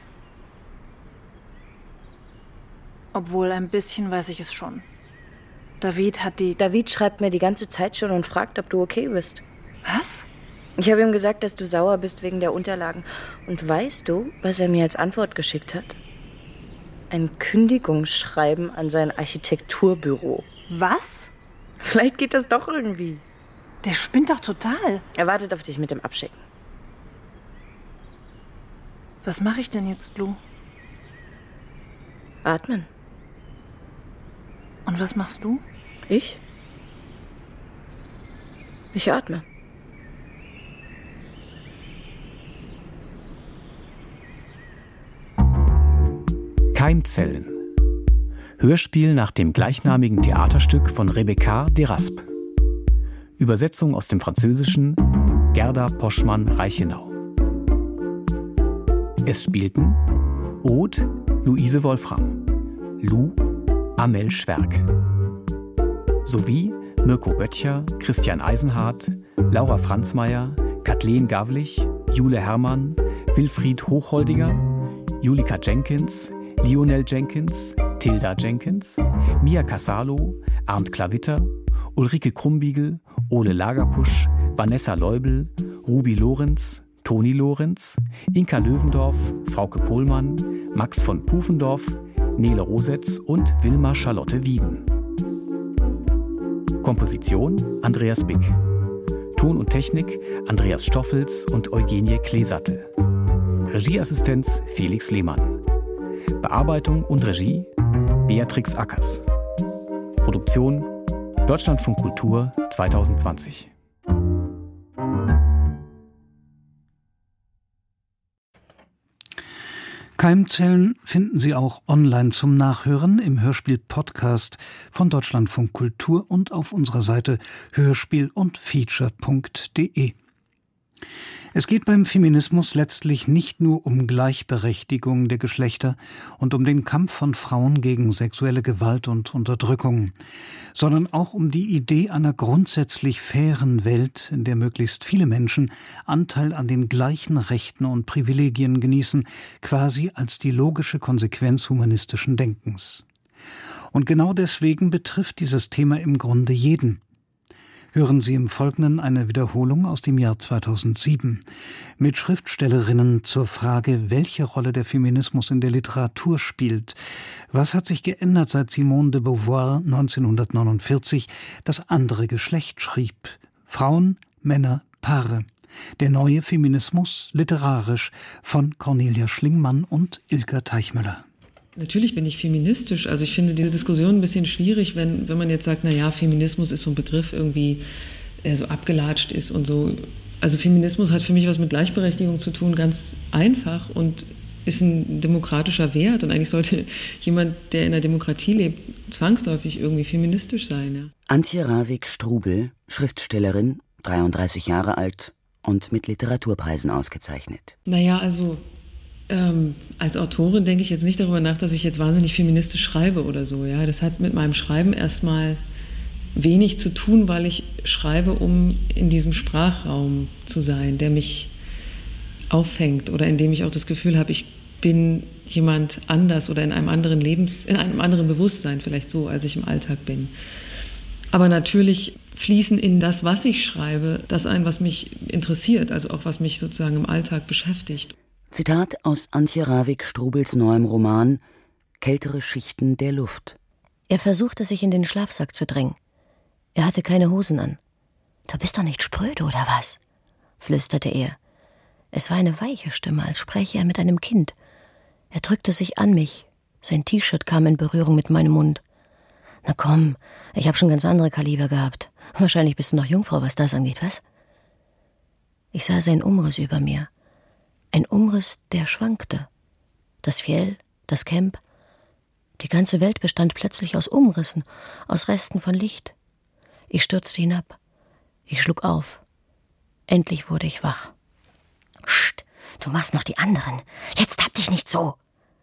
Obwohl, ein bisschen weiß ich es schon. David hat die... David schreibt mir die ganze Zeit schon und fragt, ob du okay bist. Was? Ich habe ihm gesagt, dass du sauer bist wegen der Unterlagen. Und weißt du, was er mir als Antwort geschickt hat? Ein Kündigungsschreiben an sein Architekturbüro. Was? Vielleicht geht das doch irgendwie. Der spinnt doch total. Er wartet auf dich mit dem Abschicken. Was mache ich denn jetzt, Lou? Atmen. Und was machst du? Ich? Ich atme. Keimzellen. Hörspiel nach dem gleichnamigen Theaterstück von Rebecca Deraspe. Übersetzung aus dem Französischen Gerda Poschmann-Reichenau. Es spielten Aude Luise Wolfram, Lou Amel Schwerk sowie Mirko Böttcher, Christian Eisenhardt, Laura Franzmeier, Kathleen Gavlich, Jule Herrmann, Wilfried Hochholdinger, Julika Jenkins, Lionel Jenkins, Tilda Jenkins, Mia Casalo, Arndt Klavitter, Ulrike Krumbiegel, Ole Lagerpusch, Vanessa Leubel, Ruby Lorenz, Toni Lorenz, Inka Löwendorf, Frauke Pohlmann, Max von Pufendorf, Nele Rosetz und Wilma Charlotte Wieden. Komposition Andreas Bick. Ton und Technik Andreas Stoffels und Eugenie Kleesattel. Regieassistenz Felix Lehmann. Bearbeitung und Regie Beatrix Ackers. Produktion Deutschlandfunk Kultur zwanzig zwanzig. Keimzellen finden Sie auch online zum Nachhören im Hörspiel-Podcast von Deutschlandfunk Kultur und auf unserer Seite hörspiel und feature punkt de. Es geht beim Feminismus letztlich nicht nur um Gleichberechtigung der Geschlechter und um den Kampf von Frauen gegen sexuelle Gewalt und Unterdrückung, sondern auch um die Idee einer grundsätzlich fairen Welt, in der möglichst viele Menschen Anteil an den gleichen Rechten und Privilegien genießen, quasi als die logische Konsequenz humanistischen Denkens. Und genau deswegen betrifft dieses Thema im Grunde jeden. Hören Sie im Folgenden eine Wiederholung aus dem Jahr zweitausendsieben mit Schriftstellerinnen zur Frage, welche Rolle der Feminismus in der Literatur spielt. Was hat sich geändert, seit Simone de Beauvoir neunzehnhundertneunundvierzig das andere Geschlecht schrieb? Frauen, Männer, Paare. Der neue Feminismus, literarisch, von Cornelia Schlingmann und Ilka Teichmüller. Natürlich bin ich feministisch. Also ich finde diese Diskussion ein bisschen schwierig, wenn, wenn man jetzt sagt, na ja, Feminismus ist so ein Begriff irgendwie, der so abgelatscht ist und so. Also Feminismus hat für mich was mit Gleichberechtigung zu tun, ganz einfach, und ist ein demokratischer Wert. Und eigentlich sollte jemand, der in einer Demokratie lebt, zwangsläufig irgendwie feministisch sein. Ja. Antje Ravik-Strubel, Schriftstellerin, dreiunddreißig Jahre alt und mit Literaturpreisen ausgezeichnet. Naja, also Ähm, als Autorin denke ich jetzt nicht darüber nach, dass ich jetzt wahnsinnig feministisch schreibe oder so. Ja, das hat mit meinem Schreiben erstmal wenig zu tun, weil ich schreibe, um in diesem Sprachraum zu sein, der mich auffängt oder in dem ich auch das Gefühl habe, ich bin jemand anders oder in einem anderen Lebens, in einem anderen Bewusstsein vielleicht so, als ich im Alltag bin. Aber natürlich fließen in das, was ich schreibe, das ein, was mich interessiert, also auch was mich sozusagen im Alltag beschäftigt. Zitat aus Antje Ravik-Strubels neuem Roman »Kältere Schichten der Luft«. Er versuchte, sich in den Schlafsack zu drängen. Er hatte keine Hosen an. »Du bist doch nicht spröde, oder was?« flüsterte er. Es war eine weiche Stimme, als spräche er mit einem Kind. Er drückte sich an mich. Sein T-Shirt kam in Berührung mit meinem Mund. »Na komm, ich habe schon ganz andere Kaliber gehabt. Wahrscheinlich bist du noch Jungfrau, was das angeht, was?« Ich sah seinen Umriss über mir. Ein Umriss, der schwankte. Das Fjell, das Camp. Die ganze Welt bestand plötzlich aus Umrissen, aus Resten von Licht. Ich stürzte hinab. Ich schlug auf. Endlich wurde ich wach. »Psst, du machst noch die anderen. Jetzt hab dich nicht so!«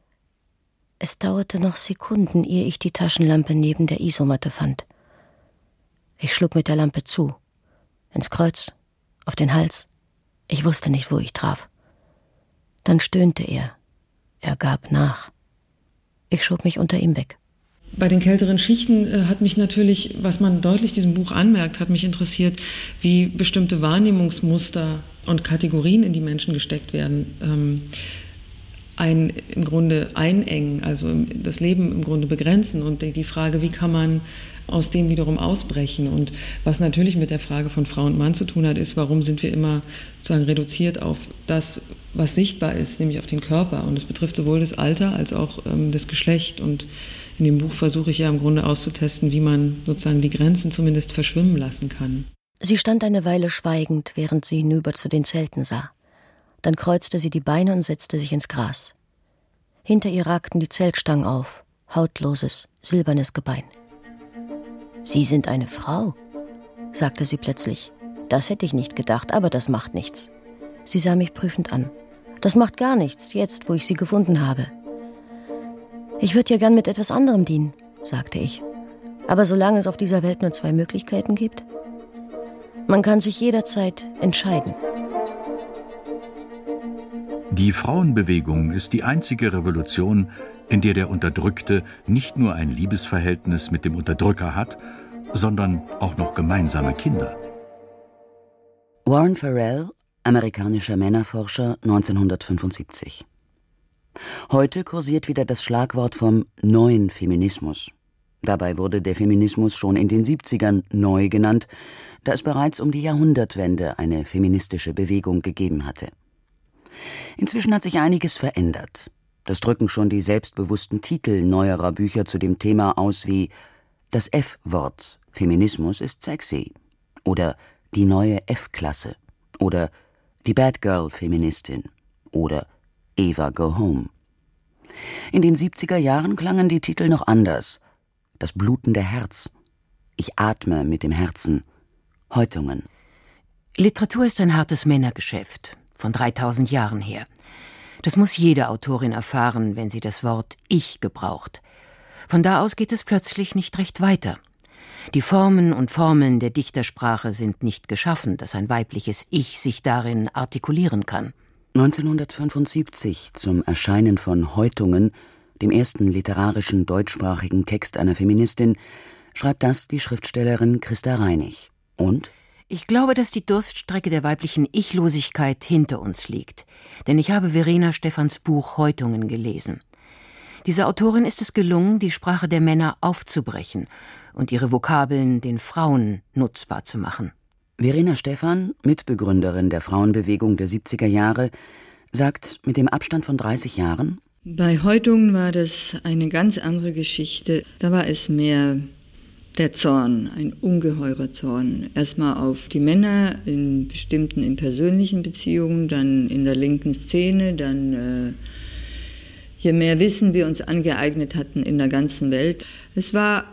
Es dauerte noch Sekunden, ehe ich die Taschenlampe neben der Isomatte fand. Ich schlug mit der Lampe zu. Ins Kreuz, auf den Hals. Ich wusste nicht, wo ich traf. Dann stöhnte er. Er gab nach. Ich schob mich unter ihm weg. Bei den kälteren Schichten äh, hat mich natürlich, was man deutlich diesem Buch anmerkt, hat mich interessiert, wie bestimmte Wahrnehmungsmuster und Kategorien in die Menschen gesteckt werden. Ähm, ein, im Grunde einengen, also das Leben im Grunde begrenzen. Und die Frage, wie kann man aus dem wiederum ausbrechen. Und was natürlich mit der Frage von Frau und Mann zu tun hat, ist, warum sind wir immer sozusagen reduziert auf das, was sichtbar ist, nämlich auf den Körper. Und das betrifft sowohl das Alter als auch ähm, das Geschlecht. Und in dem Buch versuche ich ja im Grunde auszutesten, wie man sozusagen die Grenzen zumindest verschwimmen lassen kann. Sie stand eine Weile schweigend, während sie hinüber zu den Zelten sah. Dann kreuzte sie die Beine und setzte sich ins Gras. Hinter ihr ragten die Zeltstangen auf, hautloses, silbernes Gebein. »Sie sind eine Frau«, sagte sie plötzlich. »Das hätte ich nicht gedacht, aber das macht nichts.« Sie sah mich prüfend an. »Das macht gar nichts, jetzt, wo ich Sie gefunden habe.« »Ich würde ja gern mit etwas anderem dienen«, sagte ich. »Aber solange es auf dieser Welt nur zwei Möglichkeiten gibt, man kann sich jederzeit entscheiden.« Die Frauenbewegung ist die einzige Revolution, in der der Unterdrückte nicht nur ein Liebesverhältnis mit dem Unterdrücker hat, sondern auch noch gemeinsame Kinder. Warren Farrell, amerikanischer Männerforscher, neunzehnhundertfünfundsiebzig. Heute kursiert wieder das Schlagwort vom neuen Feminismus. Dabei wurde der Feminismus schon in den siebzigern neu genannt, da es bereits um die Jahrhundertwende eine feministische Bewegung gegeben hatte. Inzwischen hat sich einiges verändert. Das drücken schon die selbstbewussten Titel neuerer Bücher zu dem Thema aus wie »Das F-Wort, Feminismus ist sexy« oder »Die neue F-Klasse« oder »Die Bad Girl-Feministin« oder »Eva Go Home«. In den siebziger Jahren klangen die Titel noch anders. »Das blutende Herz«, »Ich atme mit dem Herzen«, »Häutungen«. Literatur ist ein hartes Männergeschäft. Von dreitausend Jahren her. Das muss jede Autorin erfahren, wenn sie das Wort Ich gebraucht. Von da aus geht es plötzlich nicht recht weiter. Die Formen und Formeln der Dichtersprache sind nicht geschaffen, dass ein weibliches Ich sich darin artikulieren kann. neunzehnhundertfünfundsiebzig, zum Erscheinen von Häutungen, dem ersten literarischen deutschsprachigen Text einer Feministin, schreibt das die Schriftstellerin Christa Reinig. Und? Ich glaube, dass die Durststrecke der weiblichen Ichlosigkeit hinter uns liegt. Denn ich habe Verena Stephans Buch Häutungen gelesen. Dieser Autorin ist es gelungen, die Sprache der Männer aufzubrechen und ihre Vokabeln den Frauen nutzbar zu machen. Verena Stephan, Mitbegründerin der Frauenbewegung der siebziger Jahre, sagt mit dem Abstand von dreißig Jahren: Bei Häutungen war das eine ganz andere Geschichte. Da war es mehr der Zorn, ein ungeheurer Zorn. Erstmal auf die Männer in bestimmten, in persönlichen Beziehungen, dann in der linken Szene, dann äh, je mehr Wissen wir uns angeeignet hatten in der ganzen Welt. Es war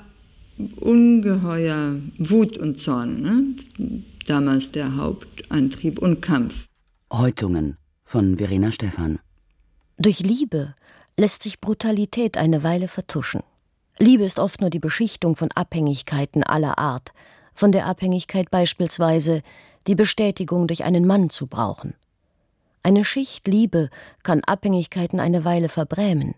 ungeheuer Wut und Zorn, ne? Damals der Hauptantrieb und Kampf. Häutungen von Verena Stephan. Durch Liebe lässt sich Brutalität eine Weile vertuschen. Liebe ist oft nur die Beschichtung von Abhängigkeiten aller Art, von der Abhängigkeit beispielsweise, die Bestätigung durch einen Mann zu brauchen. Eine Schicht Liebe kann Abhängigkeiten eine Weile verbrämen.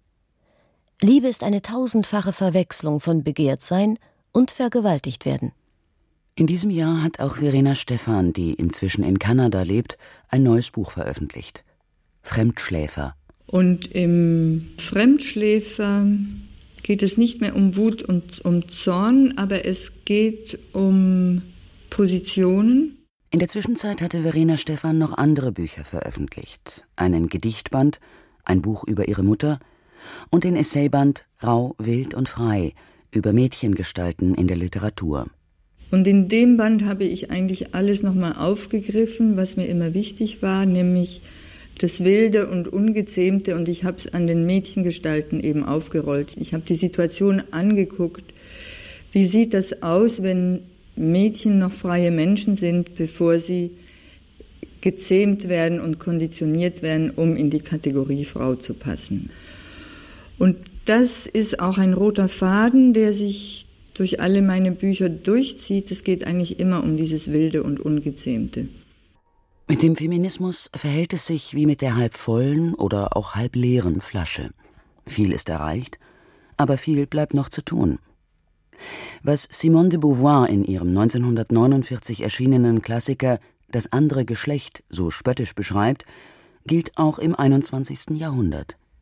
Liebe ist eine tausendfache Verwechslung von Begehrtsein und vergewaltigt werden. In diesem Jahr hat auch Verena Stephan, die inzwischen in Kanada lebt, ein neues Buch veröffentlicht. Fremdschläfer. Und im Fremdschläfer geht es nicht mehr um Wut und um Zorn, aber es geht um Positionen. In der Zwischenzeit hatte Verena Stephan noch andere Bücher veröffentlicht. Einen Gedichtband, ein Buch über ihre Mutter und den Essayband Rau, wild und frei über Mädchengestalten in der Literatur. Und in dem Band habe ich eigentlich alles nochmal aufgegriffen, was mir immer wichtig war, nämlich das Wilde und Ungezähmte, und ich habe es an den Mädchengestalten eben aufgerollt. Ich habe die Situation angeguckt. Wie sieht das aus, wenn Mädchen noch freie Menschen sind, bevor sie gezähmt werden und konditioniert werden, um in die Kategorie Frau zu passen? Und das ist auch ein roter Faden, der sich durch alle meine Bücher durchzieht. Es geht eigentlich immer um dieses Wilde und Ungezähmte. Mit dem Feminismus verhält es sich wie mit der halb vollen oder auch halb leeren Flasche. Viel ist erreicht, aber viel bleibt noch zu tun. Was Simone de Beauvoir in ihrem neunzehnhundertneunundvierzig erschienenen Klassiker »Das andere Geschlecht« so spöttisch beschreibt, gilt auch im einundzwanzigsten Jahrhundert.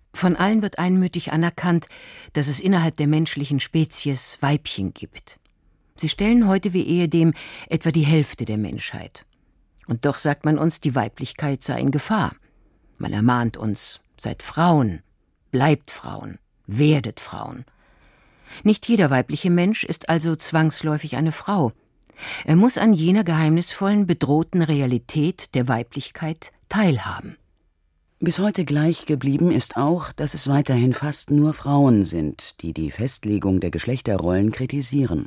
Von allen wird einmütig anerkannt, dass es innerhalb der menschlichen Spezies Weibchen gibt. Sie stellen heute wie ehedem etwa die Hälfte der Menschheit. Und doch sagt man uns, die Weiblichkeit sei in Gefahr. Man ermahnt uns, seid Frauen, bleibt Frauen, werdet Frauen. Nicht jeder weibliche Mensch ist also zwangsläufig eine Frau. Er muss an jener geheimnisvollen, bedrohten Realität der Weiblichkeit teilhaben. Bis heute gleich geblieben ist auch, dass es weiterhin fast nur Frauen sind, die die Festlegung der Geschlechterrollen kritisieren.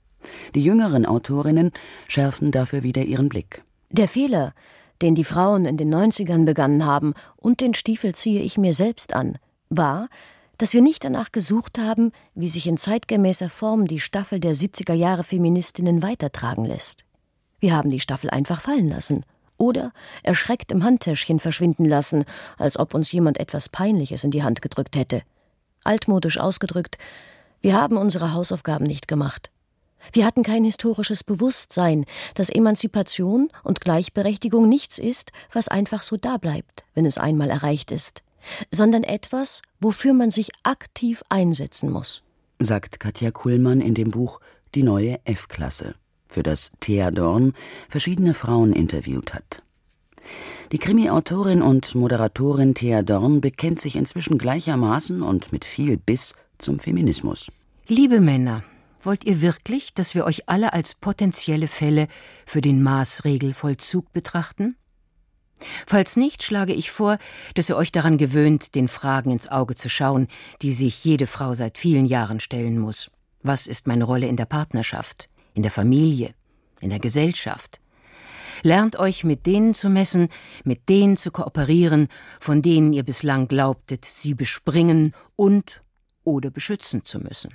Die jüngeren Autorinnen schärfen dafür wieder ihren Blick. Der Fehler, den die Frauen in den neunzigern begangen haben, und den Stiefel ziehe ich mir selbst an, war, dass wir nicht danach gesucht haben, wie sich in zeitgemäßer Form die Staffel der siebziger Jahre Feministinnen weitertragen lässt. Wir haben die Staffel einfach fallen lassen oder erschreckt im Handtäschchen verschwinden lassen, als ob uns jemand etwas Peinliches in die Hand gedrückt hätte. Altmodisch ausgedrückt, wir haben unsere Hausaufgaben nicht gemacht. Wir hatten kein historisches Bewusstsein, dass Emanzipation und Gleichberechtigung nichts ist, was einfach so dableibt, wenn es einmal erreicht ist, sondern etwas, wofür man sich aktiv einsetzen muss, sagt Katja Kuhlmann in dem Buch Die neue F-Klasse, für das Thea Dorn verschiedene Frauen interviewt hat. Die Krimi-Autorin und Moderatorin Thea Dorn bekennt sich inzwischen gleichermaßen und mit viel Biss zum Feminismus. Liebe Männer, wollt ihr wirklich, dass wir euch alle als potenzielle Fälle für den Maßregelvollzug betrachten? Falls nicht, schlage ich vor, dass ihr euch daran gewöhnt, den Fragen ins Auge zu schauen, die sich jede Frau seit vielen Jahren stellen muss. Was ist meine Rolle in der Partnerschaft, in der Familie, in der Gesellschaft? Lernt euch mit denen zu messen, mit denen zu kooperieren, von denen ihr bislang glaubtet, sie bespringen und oder beschützen zu müssen.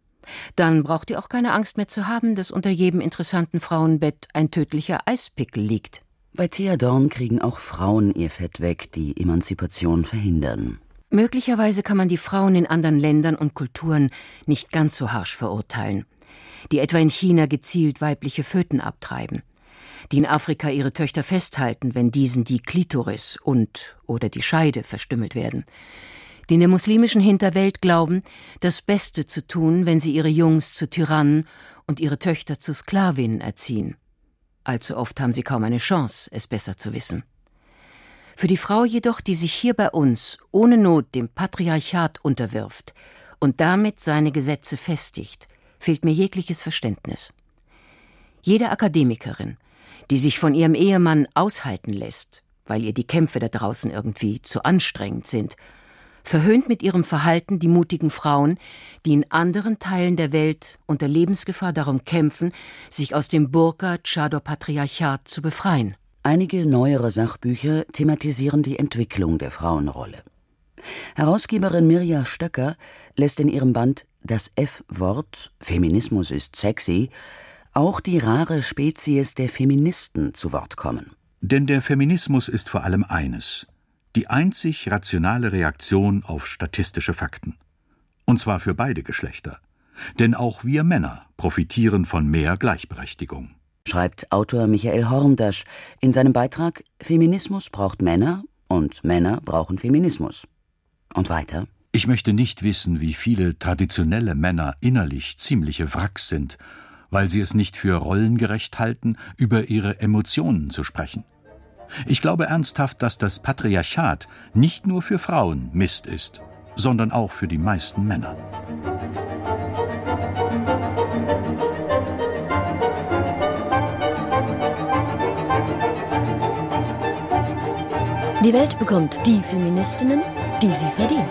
Dann braucht ihr auch keine Angst mehr zu haben, dass unter jedem interessanten Frauenbett ein tödlicher Eispickel liegt. Bei Thea Dorn kriegen auch Frauen ihr Fett weg, die Emanzipation verhindern. Möglicherweise kann man die Frauen in anderen Ländern und Kulturen nicht ganz so harsch verurteilen, die etwa in China gezielt weibliche Föten abtreiben, die in Afrika ihre Töchter festhalten, wenn diesen die Klitoris und oder die Scheide verstümmelt werden, die in der muslimischen Hinterwelt glauben, das Beste zu tun, wenn sie ihre Jungs zu Tyrannen und ihre Töchter zu Sklavinnen erziehen. Allzu oft haben sie kaum eine Chance, es besser zu wissen. Für die Frau jedoch, die sich hier bei uns ohne Not dem Patriarchat unterwirft und damit seine Gesetze festigt, fehlt mir jegliches Verständnis. Jede Akademikerin, die sich von ihrem Ehemann aushalten lässt, weil ihr die Kämpfe da draußen irgendwie zu anstrengend sind, verhöhnt mit ihrem Verhalten die mutigen Frauen, die in anderen Teilen der Welt unter Lebensgefahr darum kämpfen, sich aus dem Burka-Chador-Patriarchat zu befreien. Einige neuere Sachbücher thematisieren die Entwicklung der Frauenrolle. Herausgeberin Mirja Stöcker lässt in ihrem Band Das F-Wort, Feminismus ist sexy, auch die rare Spezies der Feministen zu Wort kommen. Denn der Feminismus ist vor allem eines: die einzig rationale Reaktion auf statistische Fakten. Und zwar für beide Geschlechter. Denn auch wir Männer profitieren von mehr Gleichberechtigung. Schreibt Autor Michael Horndasch in seinem Beitrag Feminismus braucht Männer und Männer brauchen Feminismus. Und weiter: Ich möchte nicht wissen, wie viele traditionelle Männer innerlich ziemliche Wracks sind, weil sie es nicht für rollengerecht halten, über ihre Emotionen zu sprechen. Ich glaube ernsthaft, dass das Patriarchat nicht nur für Frauen Mist ist, sondern auch für die meisten Männer. Die Welt bekommt die Feministinnen, die sie verdient.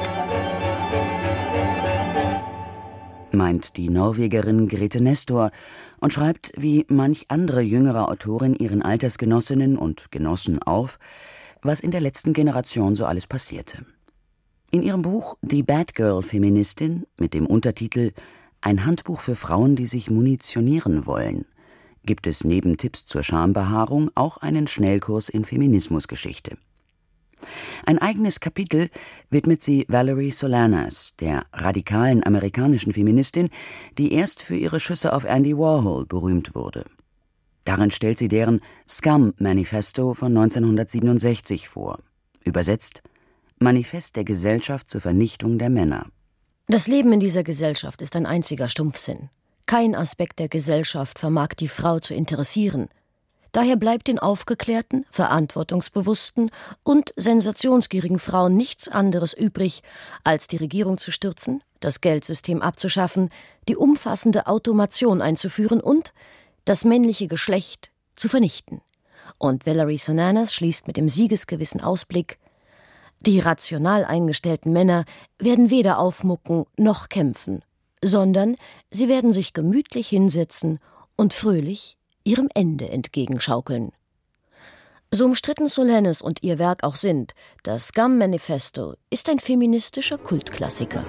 Meint die Norwegerin Grete Nestor und schreibt wie manch andere jüngere Autorin ihren Altersgenossinnen und Genossen auf, was in der letzten Generation so alles passierte. In ihrem Buch Die Bad Girl Feministin mit dem Untertitel Ein Handbuch für Frauen, die sich munitionieren wollen, gibt es neben Tipps zur Schambehaarung auch einen Schnellkurs in Feminismusgeschichte. Ein eigenes Kapitel widmet sie Valerie Solanas, der radikalen amerikanischen Feministin, die erst für ihre Schüsse auf Andy Warhol berühmt wurde. Darin stellt sie deren Scum-Manifesto von neunzehnhundertsiebenundsechzig vor. Übersetzt: Manifest der Gesellschaft zur Vernichtung der Männer. Das Leben in dieser Gesellschaft ist ein einziger Stumpfsinn. Kein Aspekt der Gesellschaft vermag die Frau zu interessieren. Daher bleibt den aufgeklärten, verantwortungsbewussten und sensationsgierigen Frauen nichts anderes übrig, als die Regierung zu stürzen, das Geldsystem abzuschaffen, die umfassende Automation einzuführen und das männliche Geschlecht zu vernichten. Und Valerie Sonanas schließt mit dem siegesgewissen Ausblick: Die rational eingestellten Männer werden weder aufmucken noch kämpfen, sondern sie werden sich gemütlich hinsetzen und fröhlich ihrem Ende entgegenschaukeln. So umstritten Solanas und ihr Werk auch sind, das Scum-Manifesto ist ein feministischer Kultklassiker.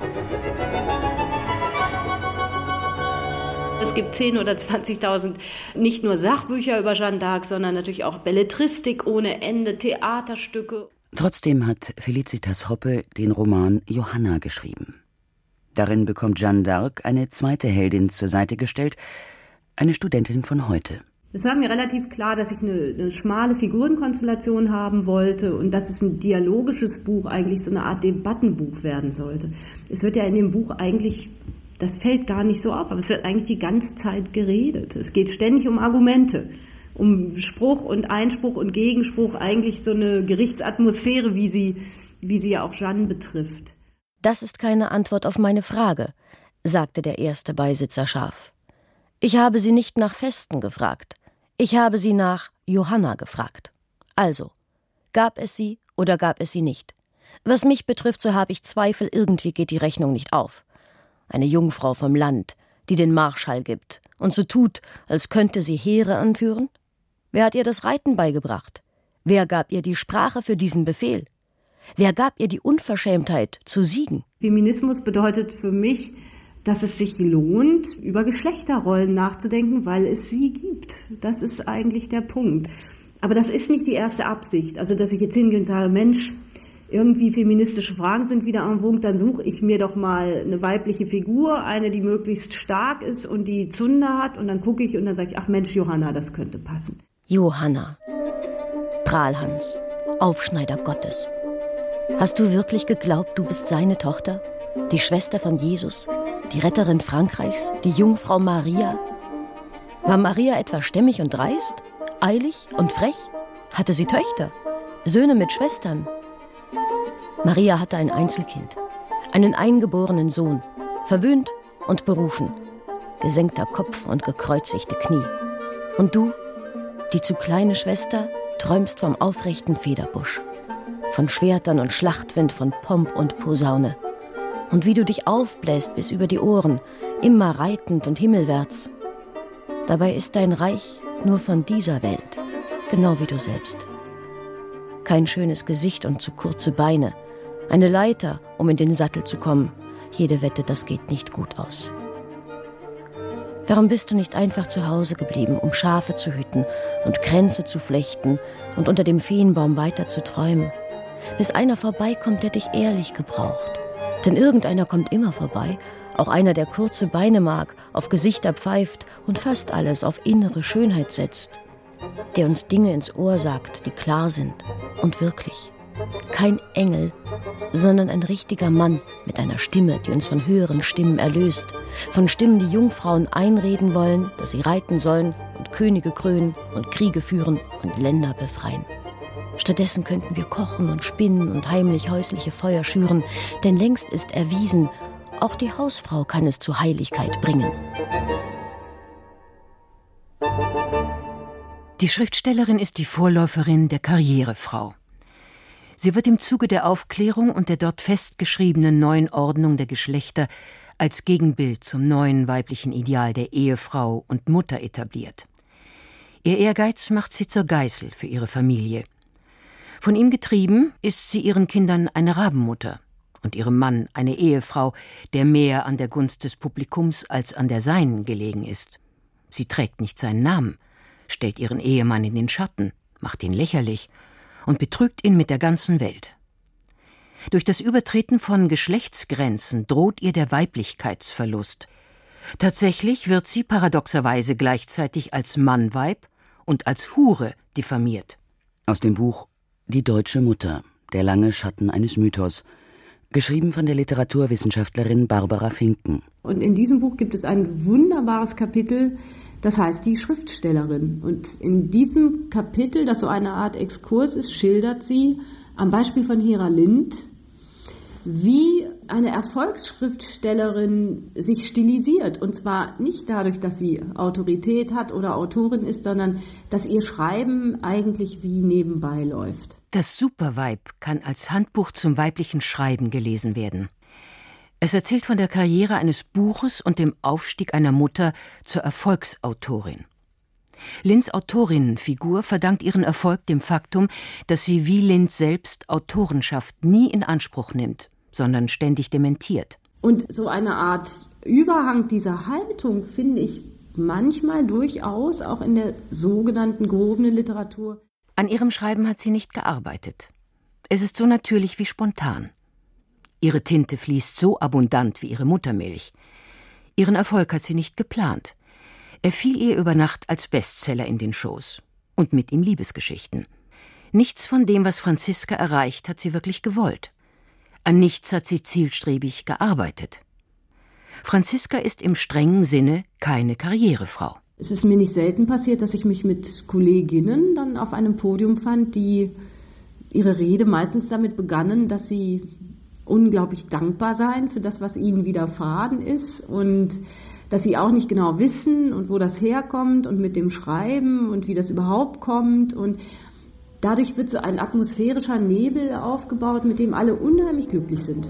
Es gibt zehntausend oder zwanzigtausend nicht nur Sachbücher über Jeanne d'Arc, sondern natürlich auch Belletristik ohne Ende, Theaterstücke. Trotzdem hat Felicitas Hoppe den Roman Johanna geschrieben. Darin bekommt Jeanne d'Arc eine zweite Heldin zur Seite gestellt, eine Studentin von heute. Es war mir relativ klar, dass ich eine, eine schmale Figurenkonstellation haben wollte und dass es ein dialogisches Buch, eigentlich so eine Art Debattenbuch werden sollte. Es wird ja in dem Buch eigentlich, das fällt gar nicht so auf, aber es wird eigentlich die ganze Zeit geredet. Es geht ständig um Argumente, um Spruch und Einspruch und Gegenspruch, eigentlich so eine Gerichtsatmosphäre, wie sie, wie sie ja auch Jeanne betrifft. Das ist keine Antwort auf meine Frage, sagte der erste Beisitzer scharf. Ich habe Sie nicht nach Festen gefragt. Ich habe Sie nach Johanna gefragt. Also, gab es sie oder gab es sie nicht? Was mich betrifft, so habe ich Zweifel, irgendwie geht die Rechnung nicht auf. Eine Jungfrau vom Land, die den Marschall gibt und so tut, als könnte sie Heere anführen? Wer hat ihr das Reiten beigebracht? Wer gab ihr die Sprache für diesen Befehl? Wer gab ihr die Unverschämtheit zu siegen? Feminismus bedeutet für mich, dass es sich lohnt, über Geschlechterrollen nachzudenken, weil es sie gibt. Das ist eigentlich der Punkt. Aber das ist nicht die erste Absicht. Also, dass ich jetzt hingehe und sage, Mensch, irgendwie feministische Fragen sind wieder en vogue, dann suche ich mir doch mal eine weibliche Figur, eine, die möglichst stark ist und die Zunder hat, und dann gucke ich und dann sage ich, ach Mensch, Johanna, das könnte passen. Johanna, Prahlhans, Aufschneider Gottes. Hast du wirklich geglaubt, du bist seine Tochter? Die Schwester von Jesus? Die Retterin Frankreichs? Die Jungfrau Maria? War Maria etwa stämmig und dreist? Eilig und frech? Hatte sie Töchter? Söhne mit Schwestern? Maria hatte ein Einzelkind, einen eingeborenen Sohn, verwöhnt und berufen, gesenkter Kopf und gekreuzigte Knie. Und du, die zu kleine Schwester, träumst vom aufrechten Federbusch, von Schwertern und Schlachtwind, von Pomp und Posaune. Und wie du dich aufbläst bis über die Ohren, immer reitend und himmelwärts. Dabei ist dein Reich nur von dieser Welt, genau wie du selbst. Kein schönes Gesicht und zu kurze Beine, eine Leiter, um in den Sattel zu kommen. Jede Wette, das geht nicht gut aus. Warum bist du nicht einfach zu Hause geblieben, um Schafe zu hüten und Kränze zu flechten und unter dem Feenbaum weiter zu träumen? Bis einer vorbeikommt, der dich ehrlich gebraucht. Denn irgendeiner kommt immer vorbei, auch einer, der kurze Beine mag, auf Gesichter pfeift und fast alles auf innere Schönheit setzt. Der uns Dinge ins Ohr sagt, die klar sind und wirklich. Kein Engel, sondern ein richtiger Mann mit einer Stimme, die uns von höheren Stimmen erlöst, von Stimmen, die Jungfrauen einreden wollen, dass sie reiten sollen und Könige krönen und Kriege führen und Länder befreien. Stattdessen könnten wir kochen und spinnen und heimlich häusliche Feuer schüren, denn längst ist erwiesen, auch die Hausfrau kann es zur Heiligkeit bringen. Die Schriftstellerin ist die Vorläuferin der Karrierefrau. Sie wird im Zuge der Aufklärung und der dort festgeschriebenen neuen Ordnung der Geschlechter als Gegenbild zum neuen weiblichen Ideal der Ehefrau und Mutter etabliert. Ihr Ehrgeiz macht sie zur Geißel für ihre Familie. Von ihm getrieben ist sie ihren Kindern eine Rabenmutter und ihrem Mann eine Ehefrau, der mehr an der Gunst des Publikums als an der seinen gelegen ist. Sie trägt nicht seinen Namen, stellt ihren Ehemann in den Schatten, macht ihn lächerlich und betrügt ihn mit der ganzen Welt. Durch das Übertreten von Geschlechtsgrenzen droht ihr der Weiblichkeitsverlust. Tatsächlich wird sie paradoxerweise gleichzeitig als Mannweib und als Hure diffamiert. Aus dem Buch Die deutsche Mutter, Der lange Schatten eines Mythos. Geschrieben von der Literaturwissenschaftlerin Barbara Finken. Und in diesem Buch gibt es ein wunderbares Kapitel, das heißt die Schriftstellerin. Und in diesem Kapitel, das so eine Art Exkurs ist, schildert sie am Beispiel von Hera Lind, wie eine Erfolgsschriftstellerin sich stilisiert. Und zwar nicht dadurch, dass sie Autorität hat oder Autorin ist, sondern dass ihr Schreiben eigentlich wie nebenbei läuft. Das Superweib kann als Handbuch zum weiblichen Schreiben gelesen werden. Es erzählt von der Karriere eines Buches und dem Aufstieg einer Mutter zur Erfolgsautorin. Linds Autorinnenfigur verdankt ihren Erfolg dem Faktum, dass sie wie Lind selbst Autorenschaft nie in Anspruch nimmt, sondern ständig dementiert. Und so eine Art Überhang dieser Haltung finde ich manchmal durchaus auch in der sogenannten gehobenen Literatur. An ihrem Schreiben hat sie nicht gearbeitet. Es ist so natürlich wie spontan. Ihre Tinte fließt so abundant wie ihre Muttermilch. Ihren Erfolg hat sie nicht geplant. Er fiel ihr über Nacht als Bestseller in den Schoß. Und mit ihm Liebesgeschichten. Nichts von dem, was Franziska erreicht, hat sie wirklich gewollt. An nichts hat sie zielstrebig gearbeitet. Franziska ist im strengen Sinne keine Karrierefrau. Es ist mir nicht selten passiert, dass ich mich mit Kolleginnen dann auf einem Podium fand, die ihre Rede meistens damit begannen, dass sie unglaublich dankbar seien für das, was ihnen widerfahren ist und dass sie auch nicht genau wissen und wo das herkommt und mit dem Schreiben und wie das überhaupt kommt. Und dadurch wird so ein atmosphärischer Nebel aufgebaut, mit dem alle unheimlich glücklich sind.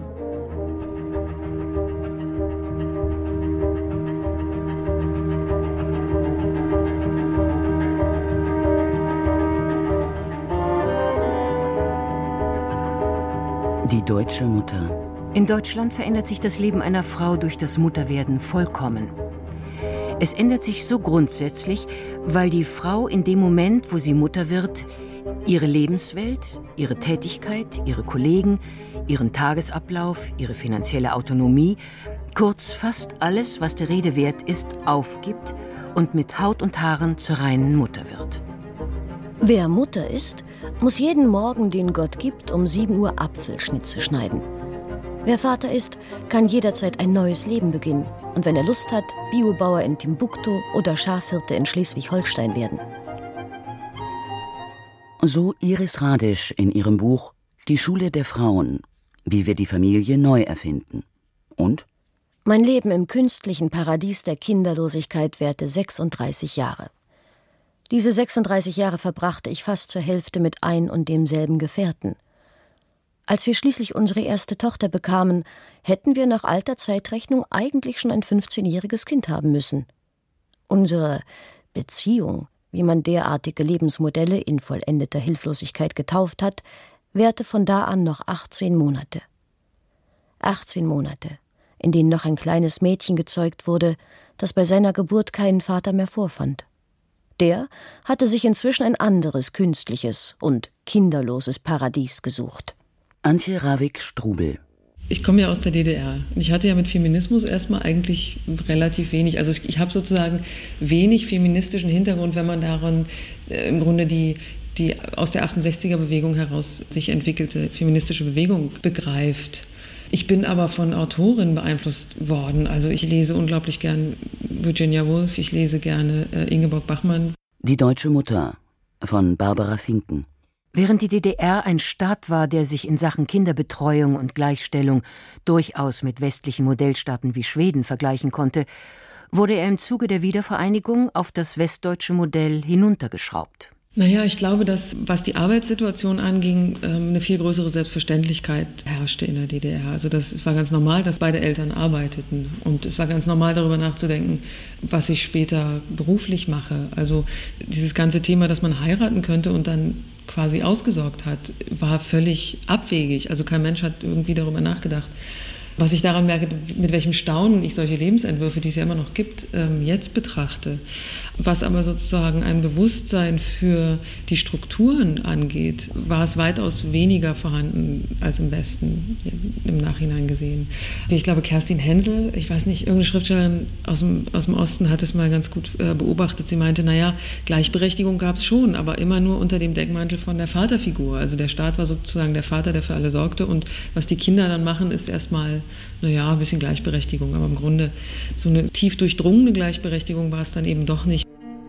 Die deutsche Mutter. In Deutschland verändert sich das Leben einer Frau durch das Mutterwerden vollkommen. Es ändert sich so grundsätzlich, weil die Frau in dem Moment, wo sie Mutter wird, ihre Lebenswelt, ihre Tätigkeit, ihre Kollegen, ihren Tagesablauf, ihre finanzielle Autonomie, kurz fast alles, was der Rede wert ist, aufgibt und mit Haut und Haaren zur reinen Mutter wird. Wer Mutter ist, muss jeden Morgen, den Gott gibt, um sieben Uhr Apfelschnitze schneiden. Wer Vater ist, kann jederzeit ein neues Leben beginnen und wenn er Lust hat, Biobauer in Timbuktu oder Schafhirte in Schleswig-Holstein werden. So Iris Radisch in ihrem Buch Die Schule der Frauen, wie wir die Familie neu erfinden. Und? Mein Leben im künstlichen Paradies der Kinderlosigkeit währte sechsunddreißig Jahre. Diese sechsunddreißig Jahre verbrachte ich fast zur Hälfte mit ein und demselben Gefährten. Als wir schließlich unsere erste Tochter bekamen, hätten wir nach alter Zeitrechnung eigentlich schon ein fünfzehnjähriges Kind haben müssen. Unsere Beziehung, wie man derartige Lebensmodelle in vollendeter Hilflosigkeit getauft hat, währte von da an noch achtzehn Monate. achtzehn Monate, in denen noch ein kleines Mädchen gezeugt wurde, das bei seiner Geburt keinen Vater mehr vorfand. Der hatte sich inzwischen ein anderes künstliches und kinderloses Paradies gesucht. Antje Ravik-Strubel. Ich komme ja aus der D D R. Ich hatte ja mit Feminismus erstmal eigentlich relativ wenig. Also ich, ich habe sozusagen wenig feministischen Hintergrund, wenn man daran äh, im Grunde die, die aus der achtundsechziger-Bewegung heraus sich entwickelte feministische Bewegung begreift. Ich bin aber von Autorinnen beeinflusst worden. Also ich lese unglaublich gern Virginia Woolf, ich lese gerne äh, Ingeborg Bachmann. Die deutsche Mutter von Barbara Finken. Während die D D R ein Staat war, der sich in Sachen Kinderbetreuung und Gleichstellung durchaus mit westlichen Modellstaaten wie Schweden vergleichen konnte, wurde er im Zuge der Wiedervereinigung auf das westdeutsche Modell hinuntergeschraubt. Naja, ich glaube, dass, was die Arbeitssituation anging, eine viel größere Selbstverständlichkeit herrschte in der D D R. Also das, es war ganz normal, dass beide Eltern arbeiteten. Und es war ganz normal, darüber nachzudenken, was ich später beruflich mache. Also dieses ganze Thema, dass man heiraten könnte und dann quasi ausgesorgt hat, war völlig abwegig. Also kein Mensch hat irgendwie darüber nachgedacht, Was ich daran merke, mit welchem Staunen ich solche Lebensentwürfe, die es ja immer noch gibt, jetzt betrachte. Was aber sozusagen ein Bewusstsein für die Strukturen angeht, war es weitaus weniger vorhanden als im Westen, im Nachhinein gesehen. Ich glaube, Kerstin Hensel, ich weiß nicht, irgendeine Schriftstellerin aus dem, aus dem Osten hat es mal ganz gut beobachtet. Sie meinte, naja, Gleichberechtigung gab es schon, aber immer nur unter dem Deckmantel von der Vaterfigur. Also der Staat war sozusagen der Vater, der für alle sorgte, und was die Kinder dann machen, ist erstmal, naja, ein bisschen Gleichberechtigung, aber im Grunde so eine tief durchdrungene Gleichberechtigung war es dann eben doch nicht.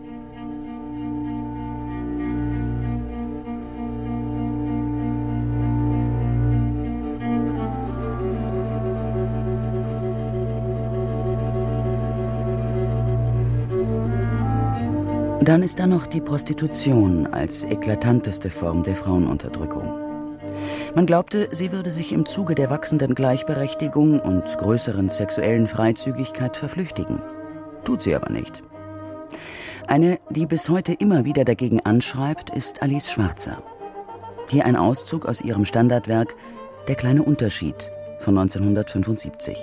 Dann ist da noch die Prostitution als eklatanteste Form der Frauenunterdrückung. Man glaubte, sie würde sich im Zuge der wachsenden Gleichberechtigung und größeren sexuellen Freizügigkeit verflüchtigen. Tut sie aber nicht. Eine, die bis heute immer wieder dagegen anschreibt, ist Alice Schwarzer. Hier ein Auszug aus ihrem Standardwerk »Der kleine Unterschied« von neunzehnhundertfünfundsiebzig.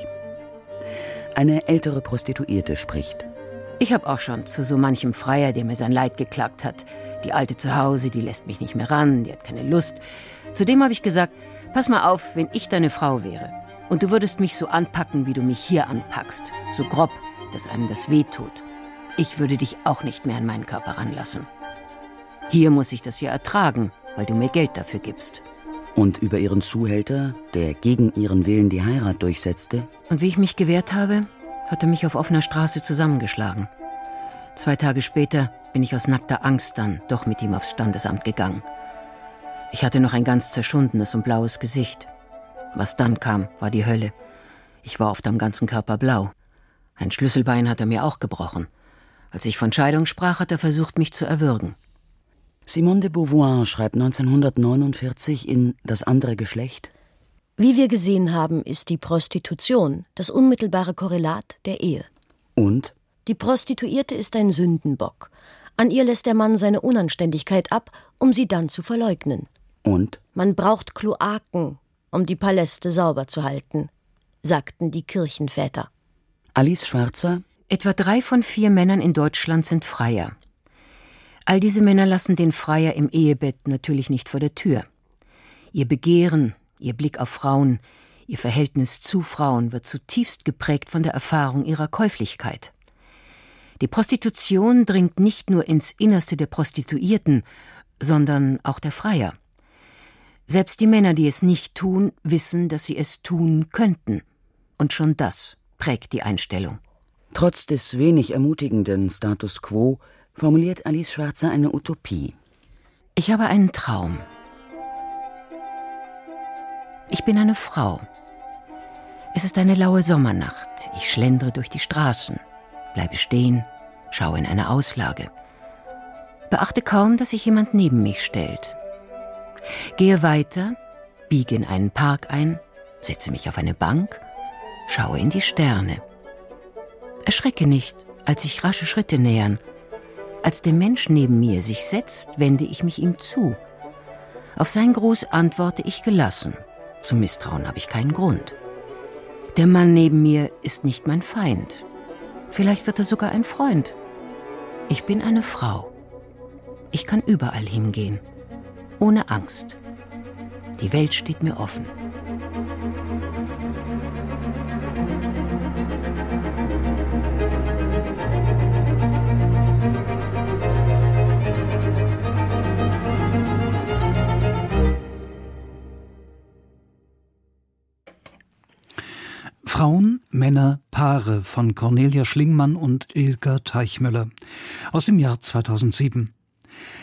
Eine ältere Prostituierte spricht. Ich habe auch schon zu so manchem Freier, der mir sein Leid geklagt hat. Die Alte zu Hause, die lässt mich nicht mehr ran, die hat keine Lust. Zudem habe ich gesagt, pass mal auf, wenn ich deine Frau wäre und du würdest mich so anpacken, wie du mich hier anpackst, so grob, dass einem das wehtut. Ich würde dich auch nicht mehr an meinen Körper ranlassen. Hier muss ich das ja ertragen, weil du mir Geld dafür gibst. Und über ihren Zuhälter, der gegen ihren Willen die Heirat durchsetzte? Und wie ich mich gewehrt habe, hat er mich auf offener Straße zusammengeschlagen. Zwei Tage später bin ich aus nackter Angst dann doch mit ihm aufs Standesamt gegangen. Ich hatte noch ein ganz zerschundenes und blaues Gesicht. Was dann kam, war die Hölle. Ich war oft am ganzen Körper blau. Ein Schlüsselbein hat er mir auch gebrochen. Als ich von Scheidung sprach, hat er versucht, mich zu erwürgen. Simone de Beauvoir schreibt neunzehnhundertneunundvierzig in »Das andere Geschlecht«: Wie wir gesehen haben, ist die Prostitution das unmittelbare Korrelat der Ehe. Und? Die Prostituierte ist ein Sündenbock. An ihr lässt der Mann seine Unanständigkeit ab, um sie dann zu verleugnen. Und? Man braucht Kloaken, um die Paläste sauber zu halten, sagten die Kirchenväter. Alice Schwarzer: Etwa drei von vier Männern in Deutschland sind Freier. All diese Männer lassen den Freier im Ehebett natürlich nicht vor der Tür. Ihr Begehren, ihr Blick auf Frauen, ihr Verhältnis zu Frauen wird zutiefst geprägt von der Erfahrung ihrer Käuflichkeit. Die Prostitution dringt nicht nur ins Innerste der Prostituierten, sondern auch der Freier. Selbst die Männer, die es nicht tun, wissen, dass sie es tun könnten. Und schon das prägt die Einstellung. Trotz des wenig ermutigenden Status quo formuliert Alice Schwarzer eine Utopie. Ich habe einen Traum. Ich bin eine Frau. Es ist eine laue Sommernacht. Ich schlendere durch die Straßen, bleibe stehen, schaue in eine Auslage. Beachte kaum, dass sich jemand neben mich stellt. Gehe weiter, biege in einen Park ein, setze mich auf eine Bank, schaue in die Sterne. Erschrecke nicht, als sich rasche Schritte nähern. Als der Mensch neben mir sich setzt, wende ich mich ihm zu. Auf seinen Gruß antworte ich gelassen. Zum Misstrauen habe ich keinen Grund. Der Mann neben mir ist nicht mein Feind. Vielleicht wird er sogar ein Freund. Ich bin eine Frau. Ich kann überall hingehen. Ohne Angst. Die Welt steht mir offen. Frauen, Männer, Paare von Cornelia Schlingmann und Ilka Teichmüller aus dem Jahr zweitausendsieben.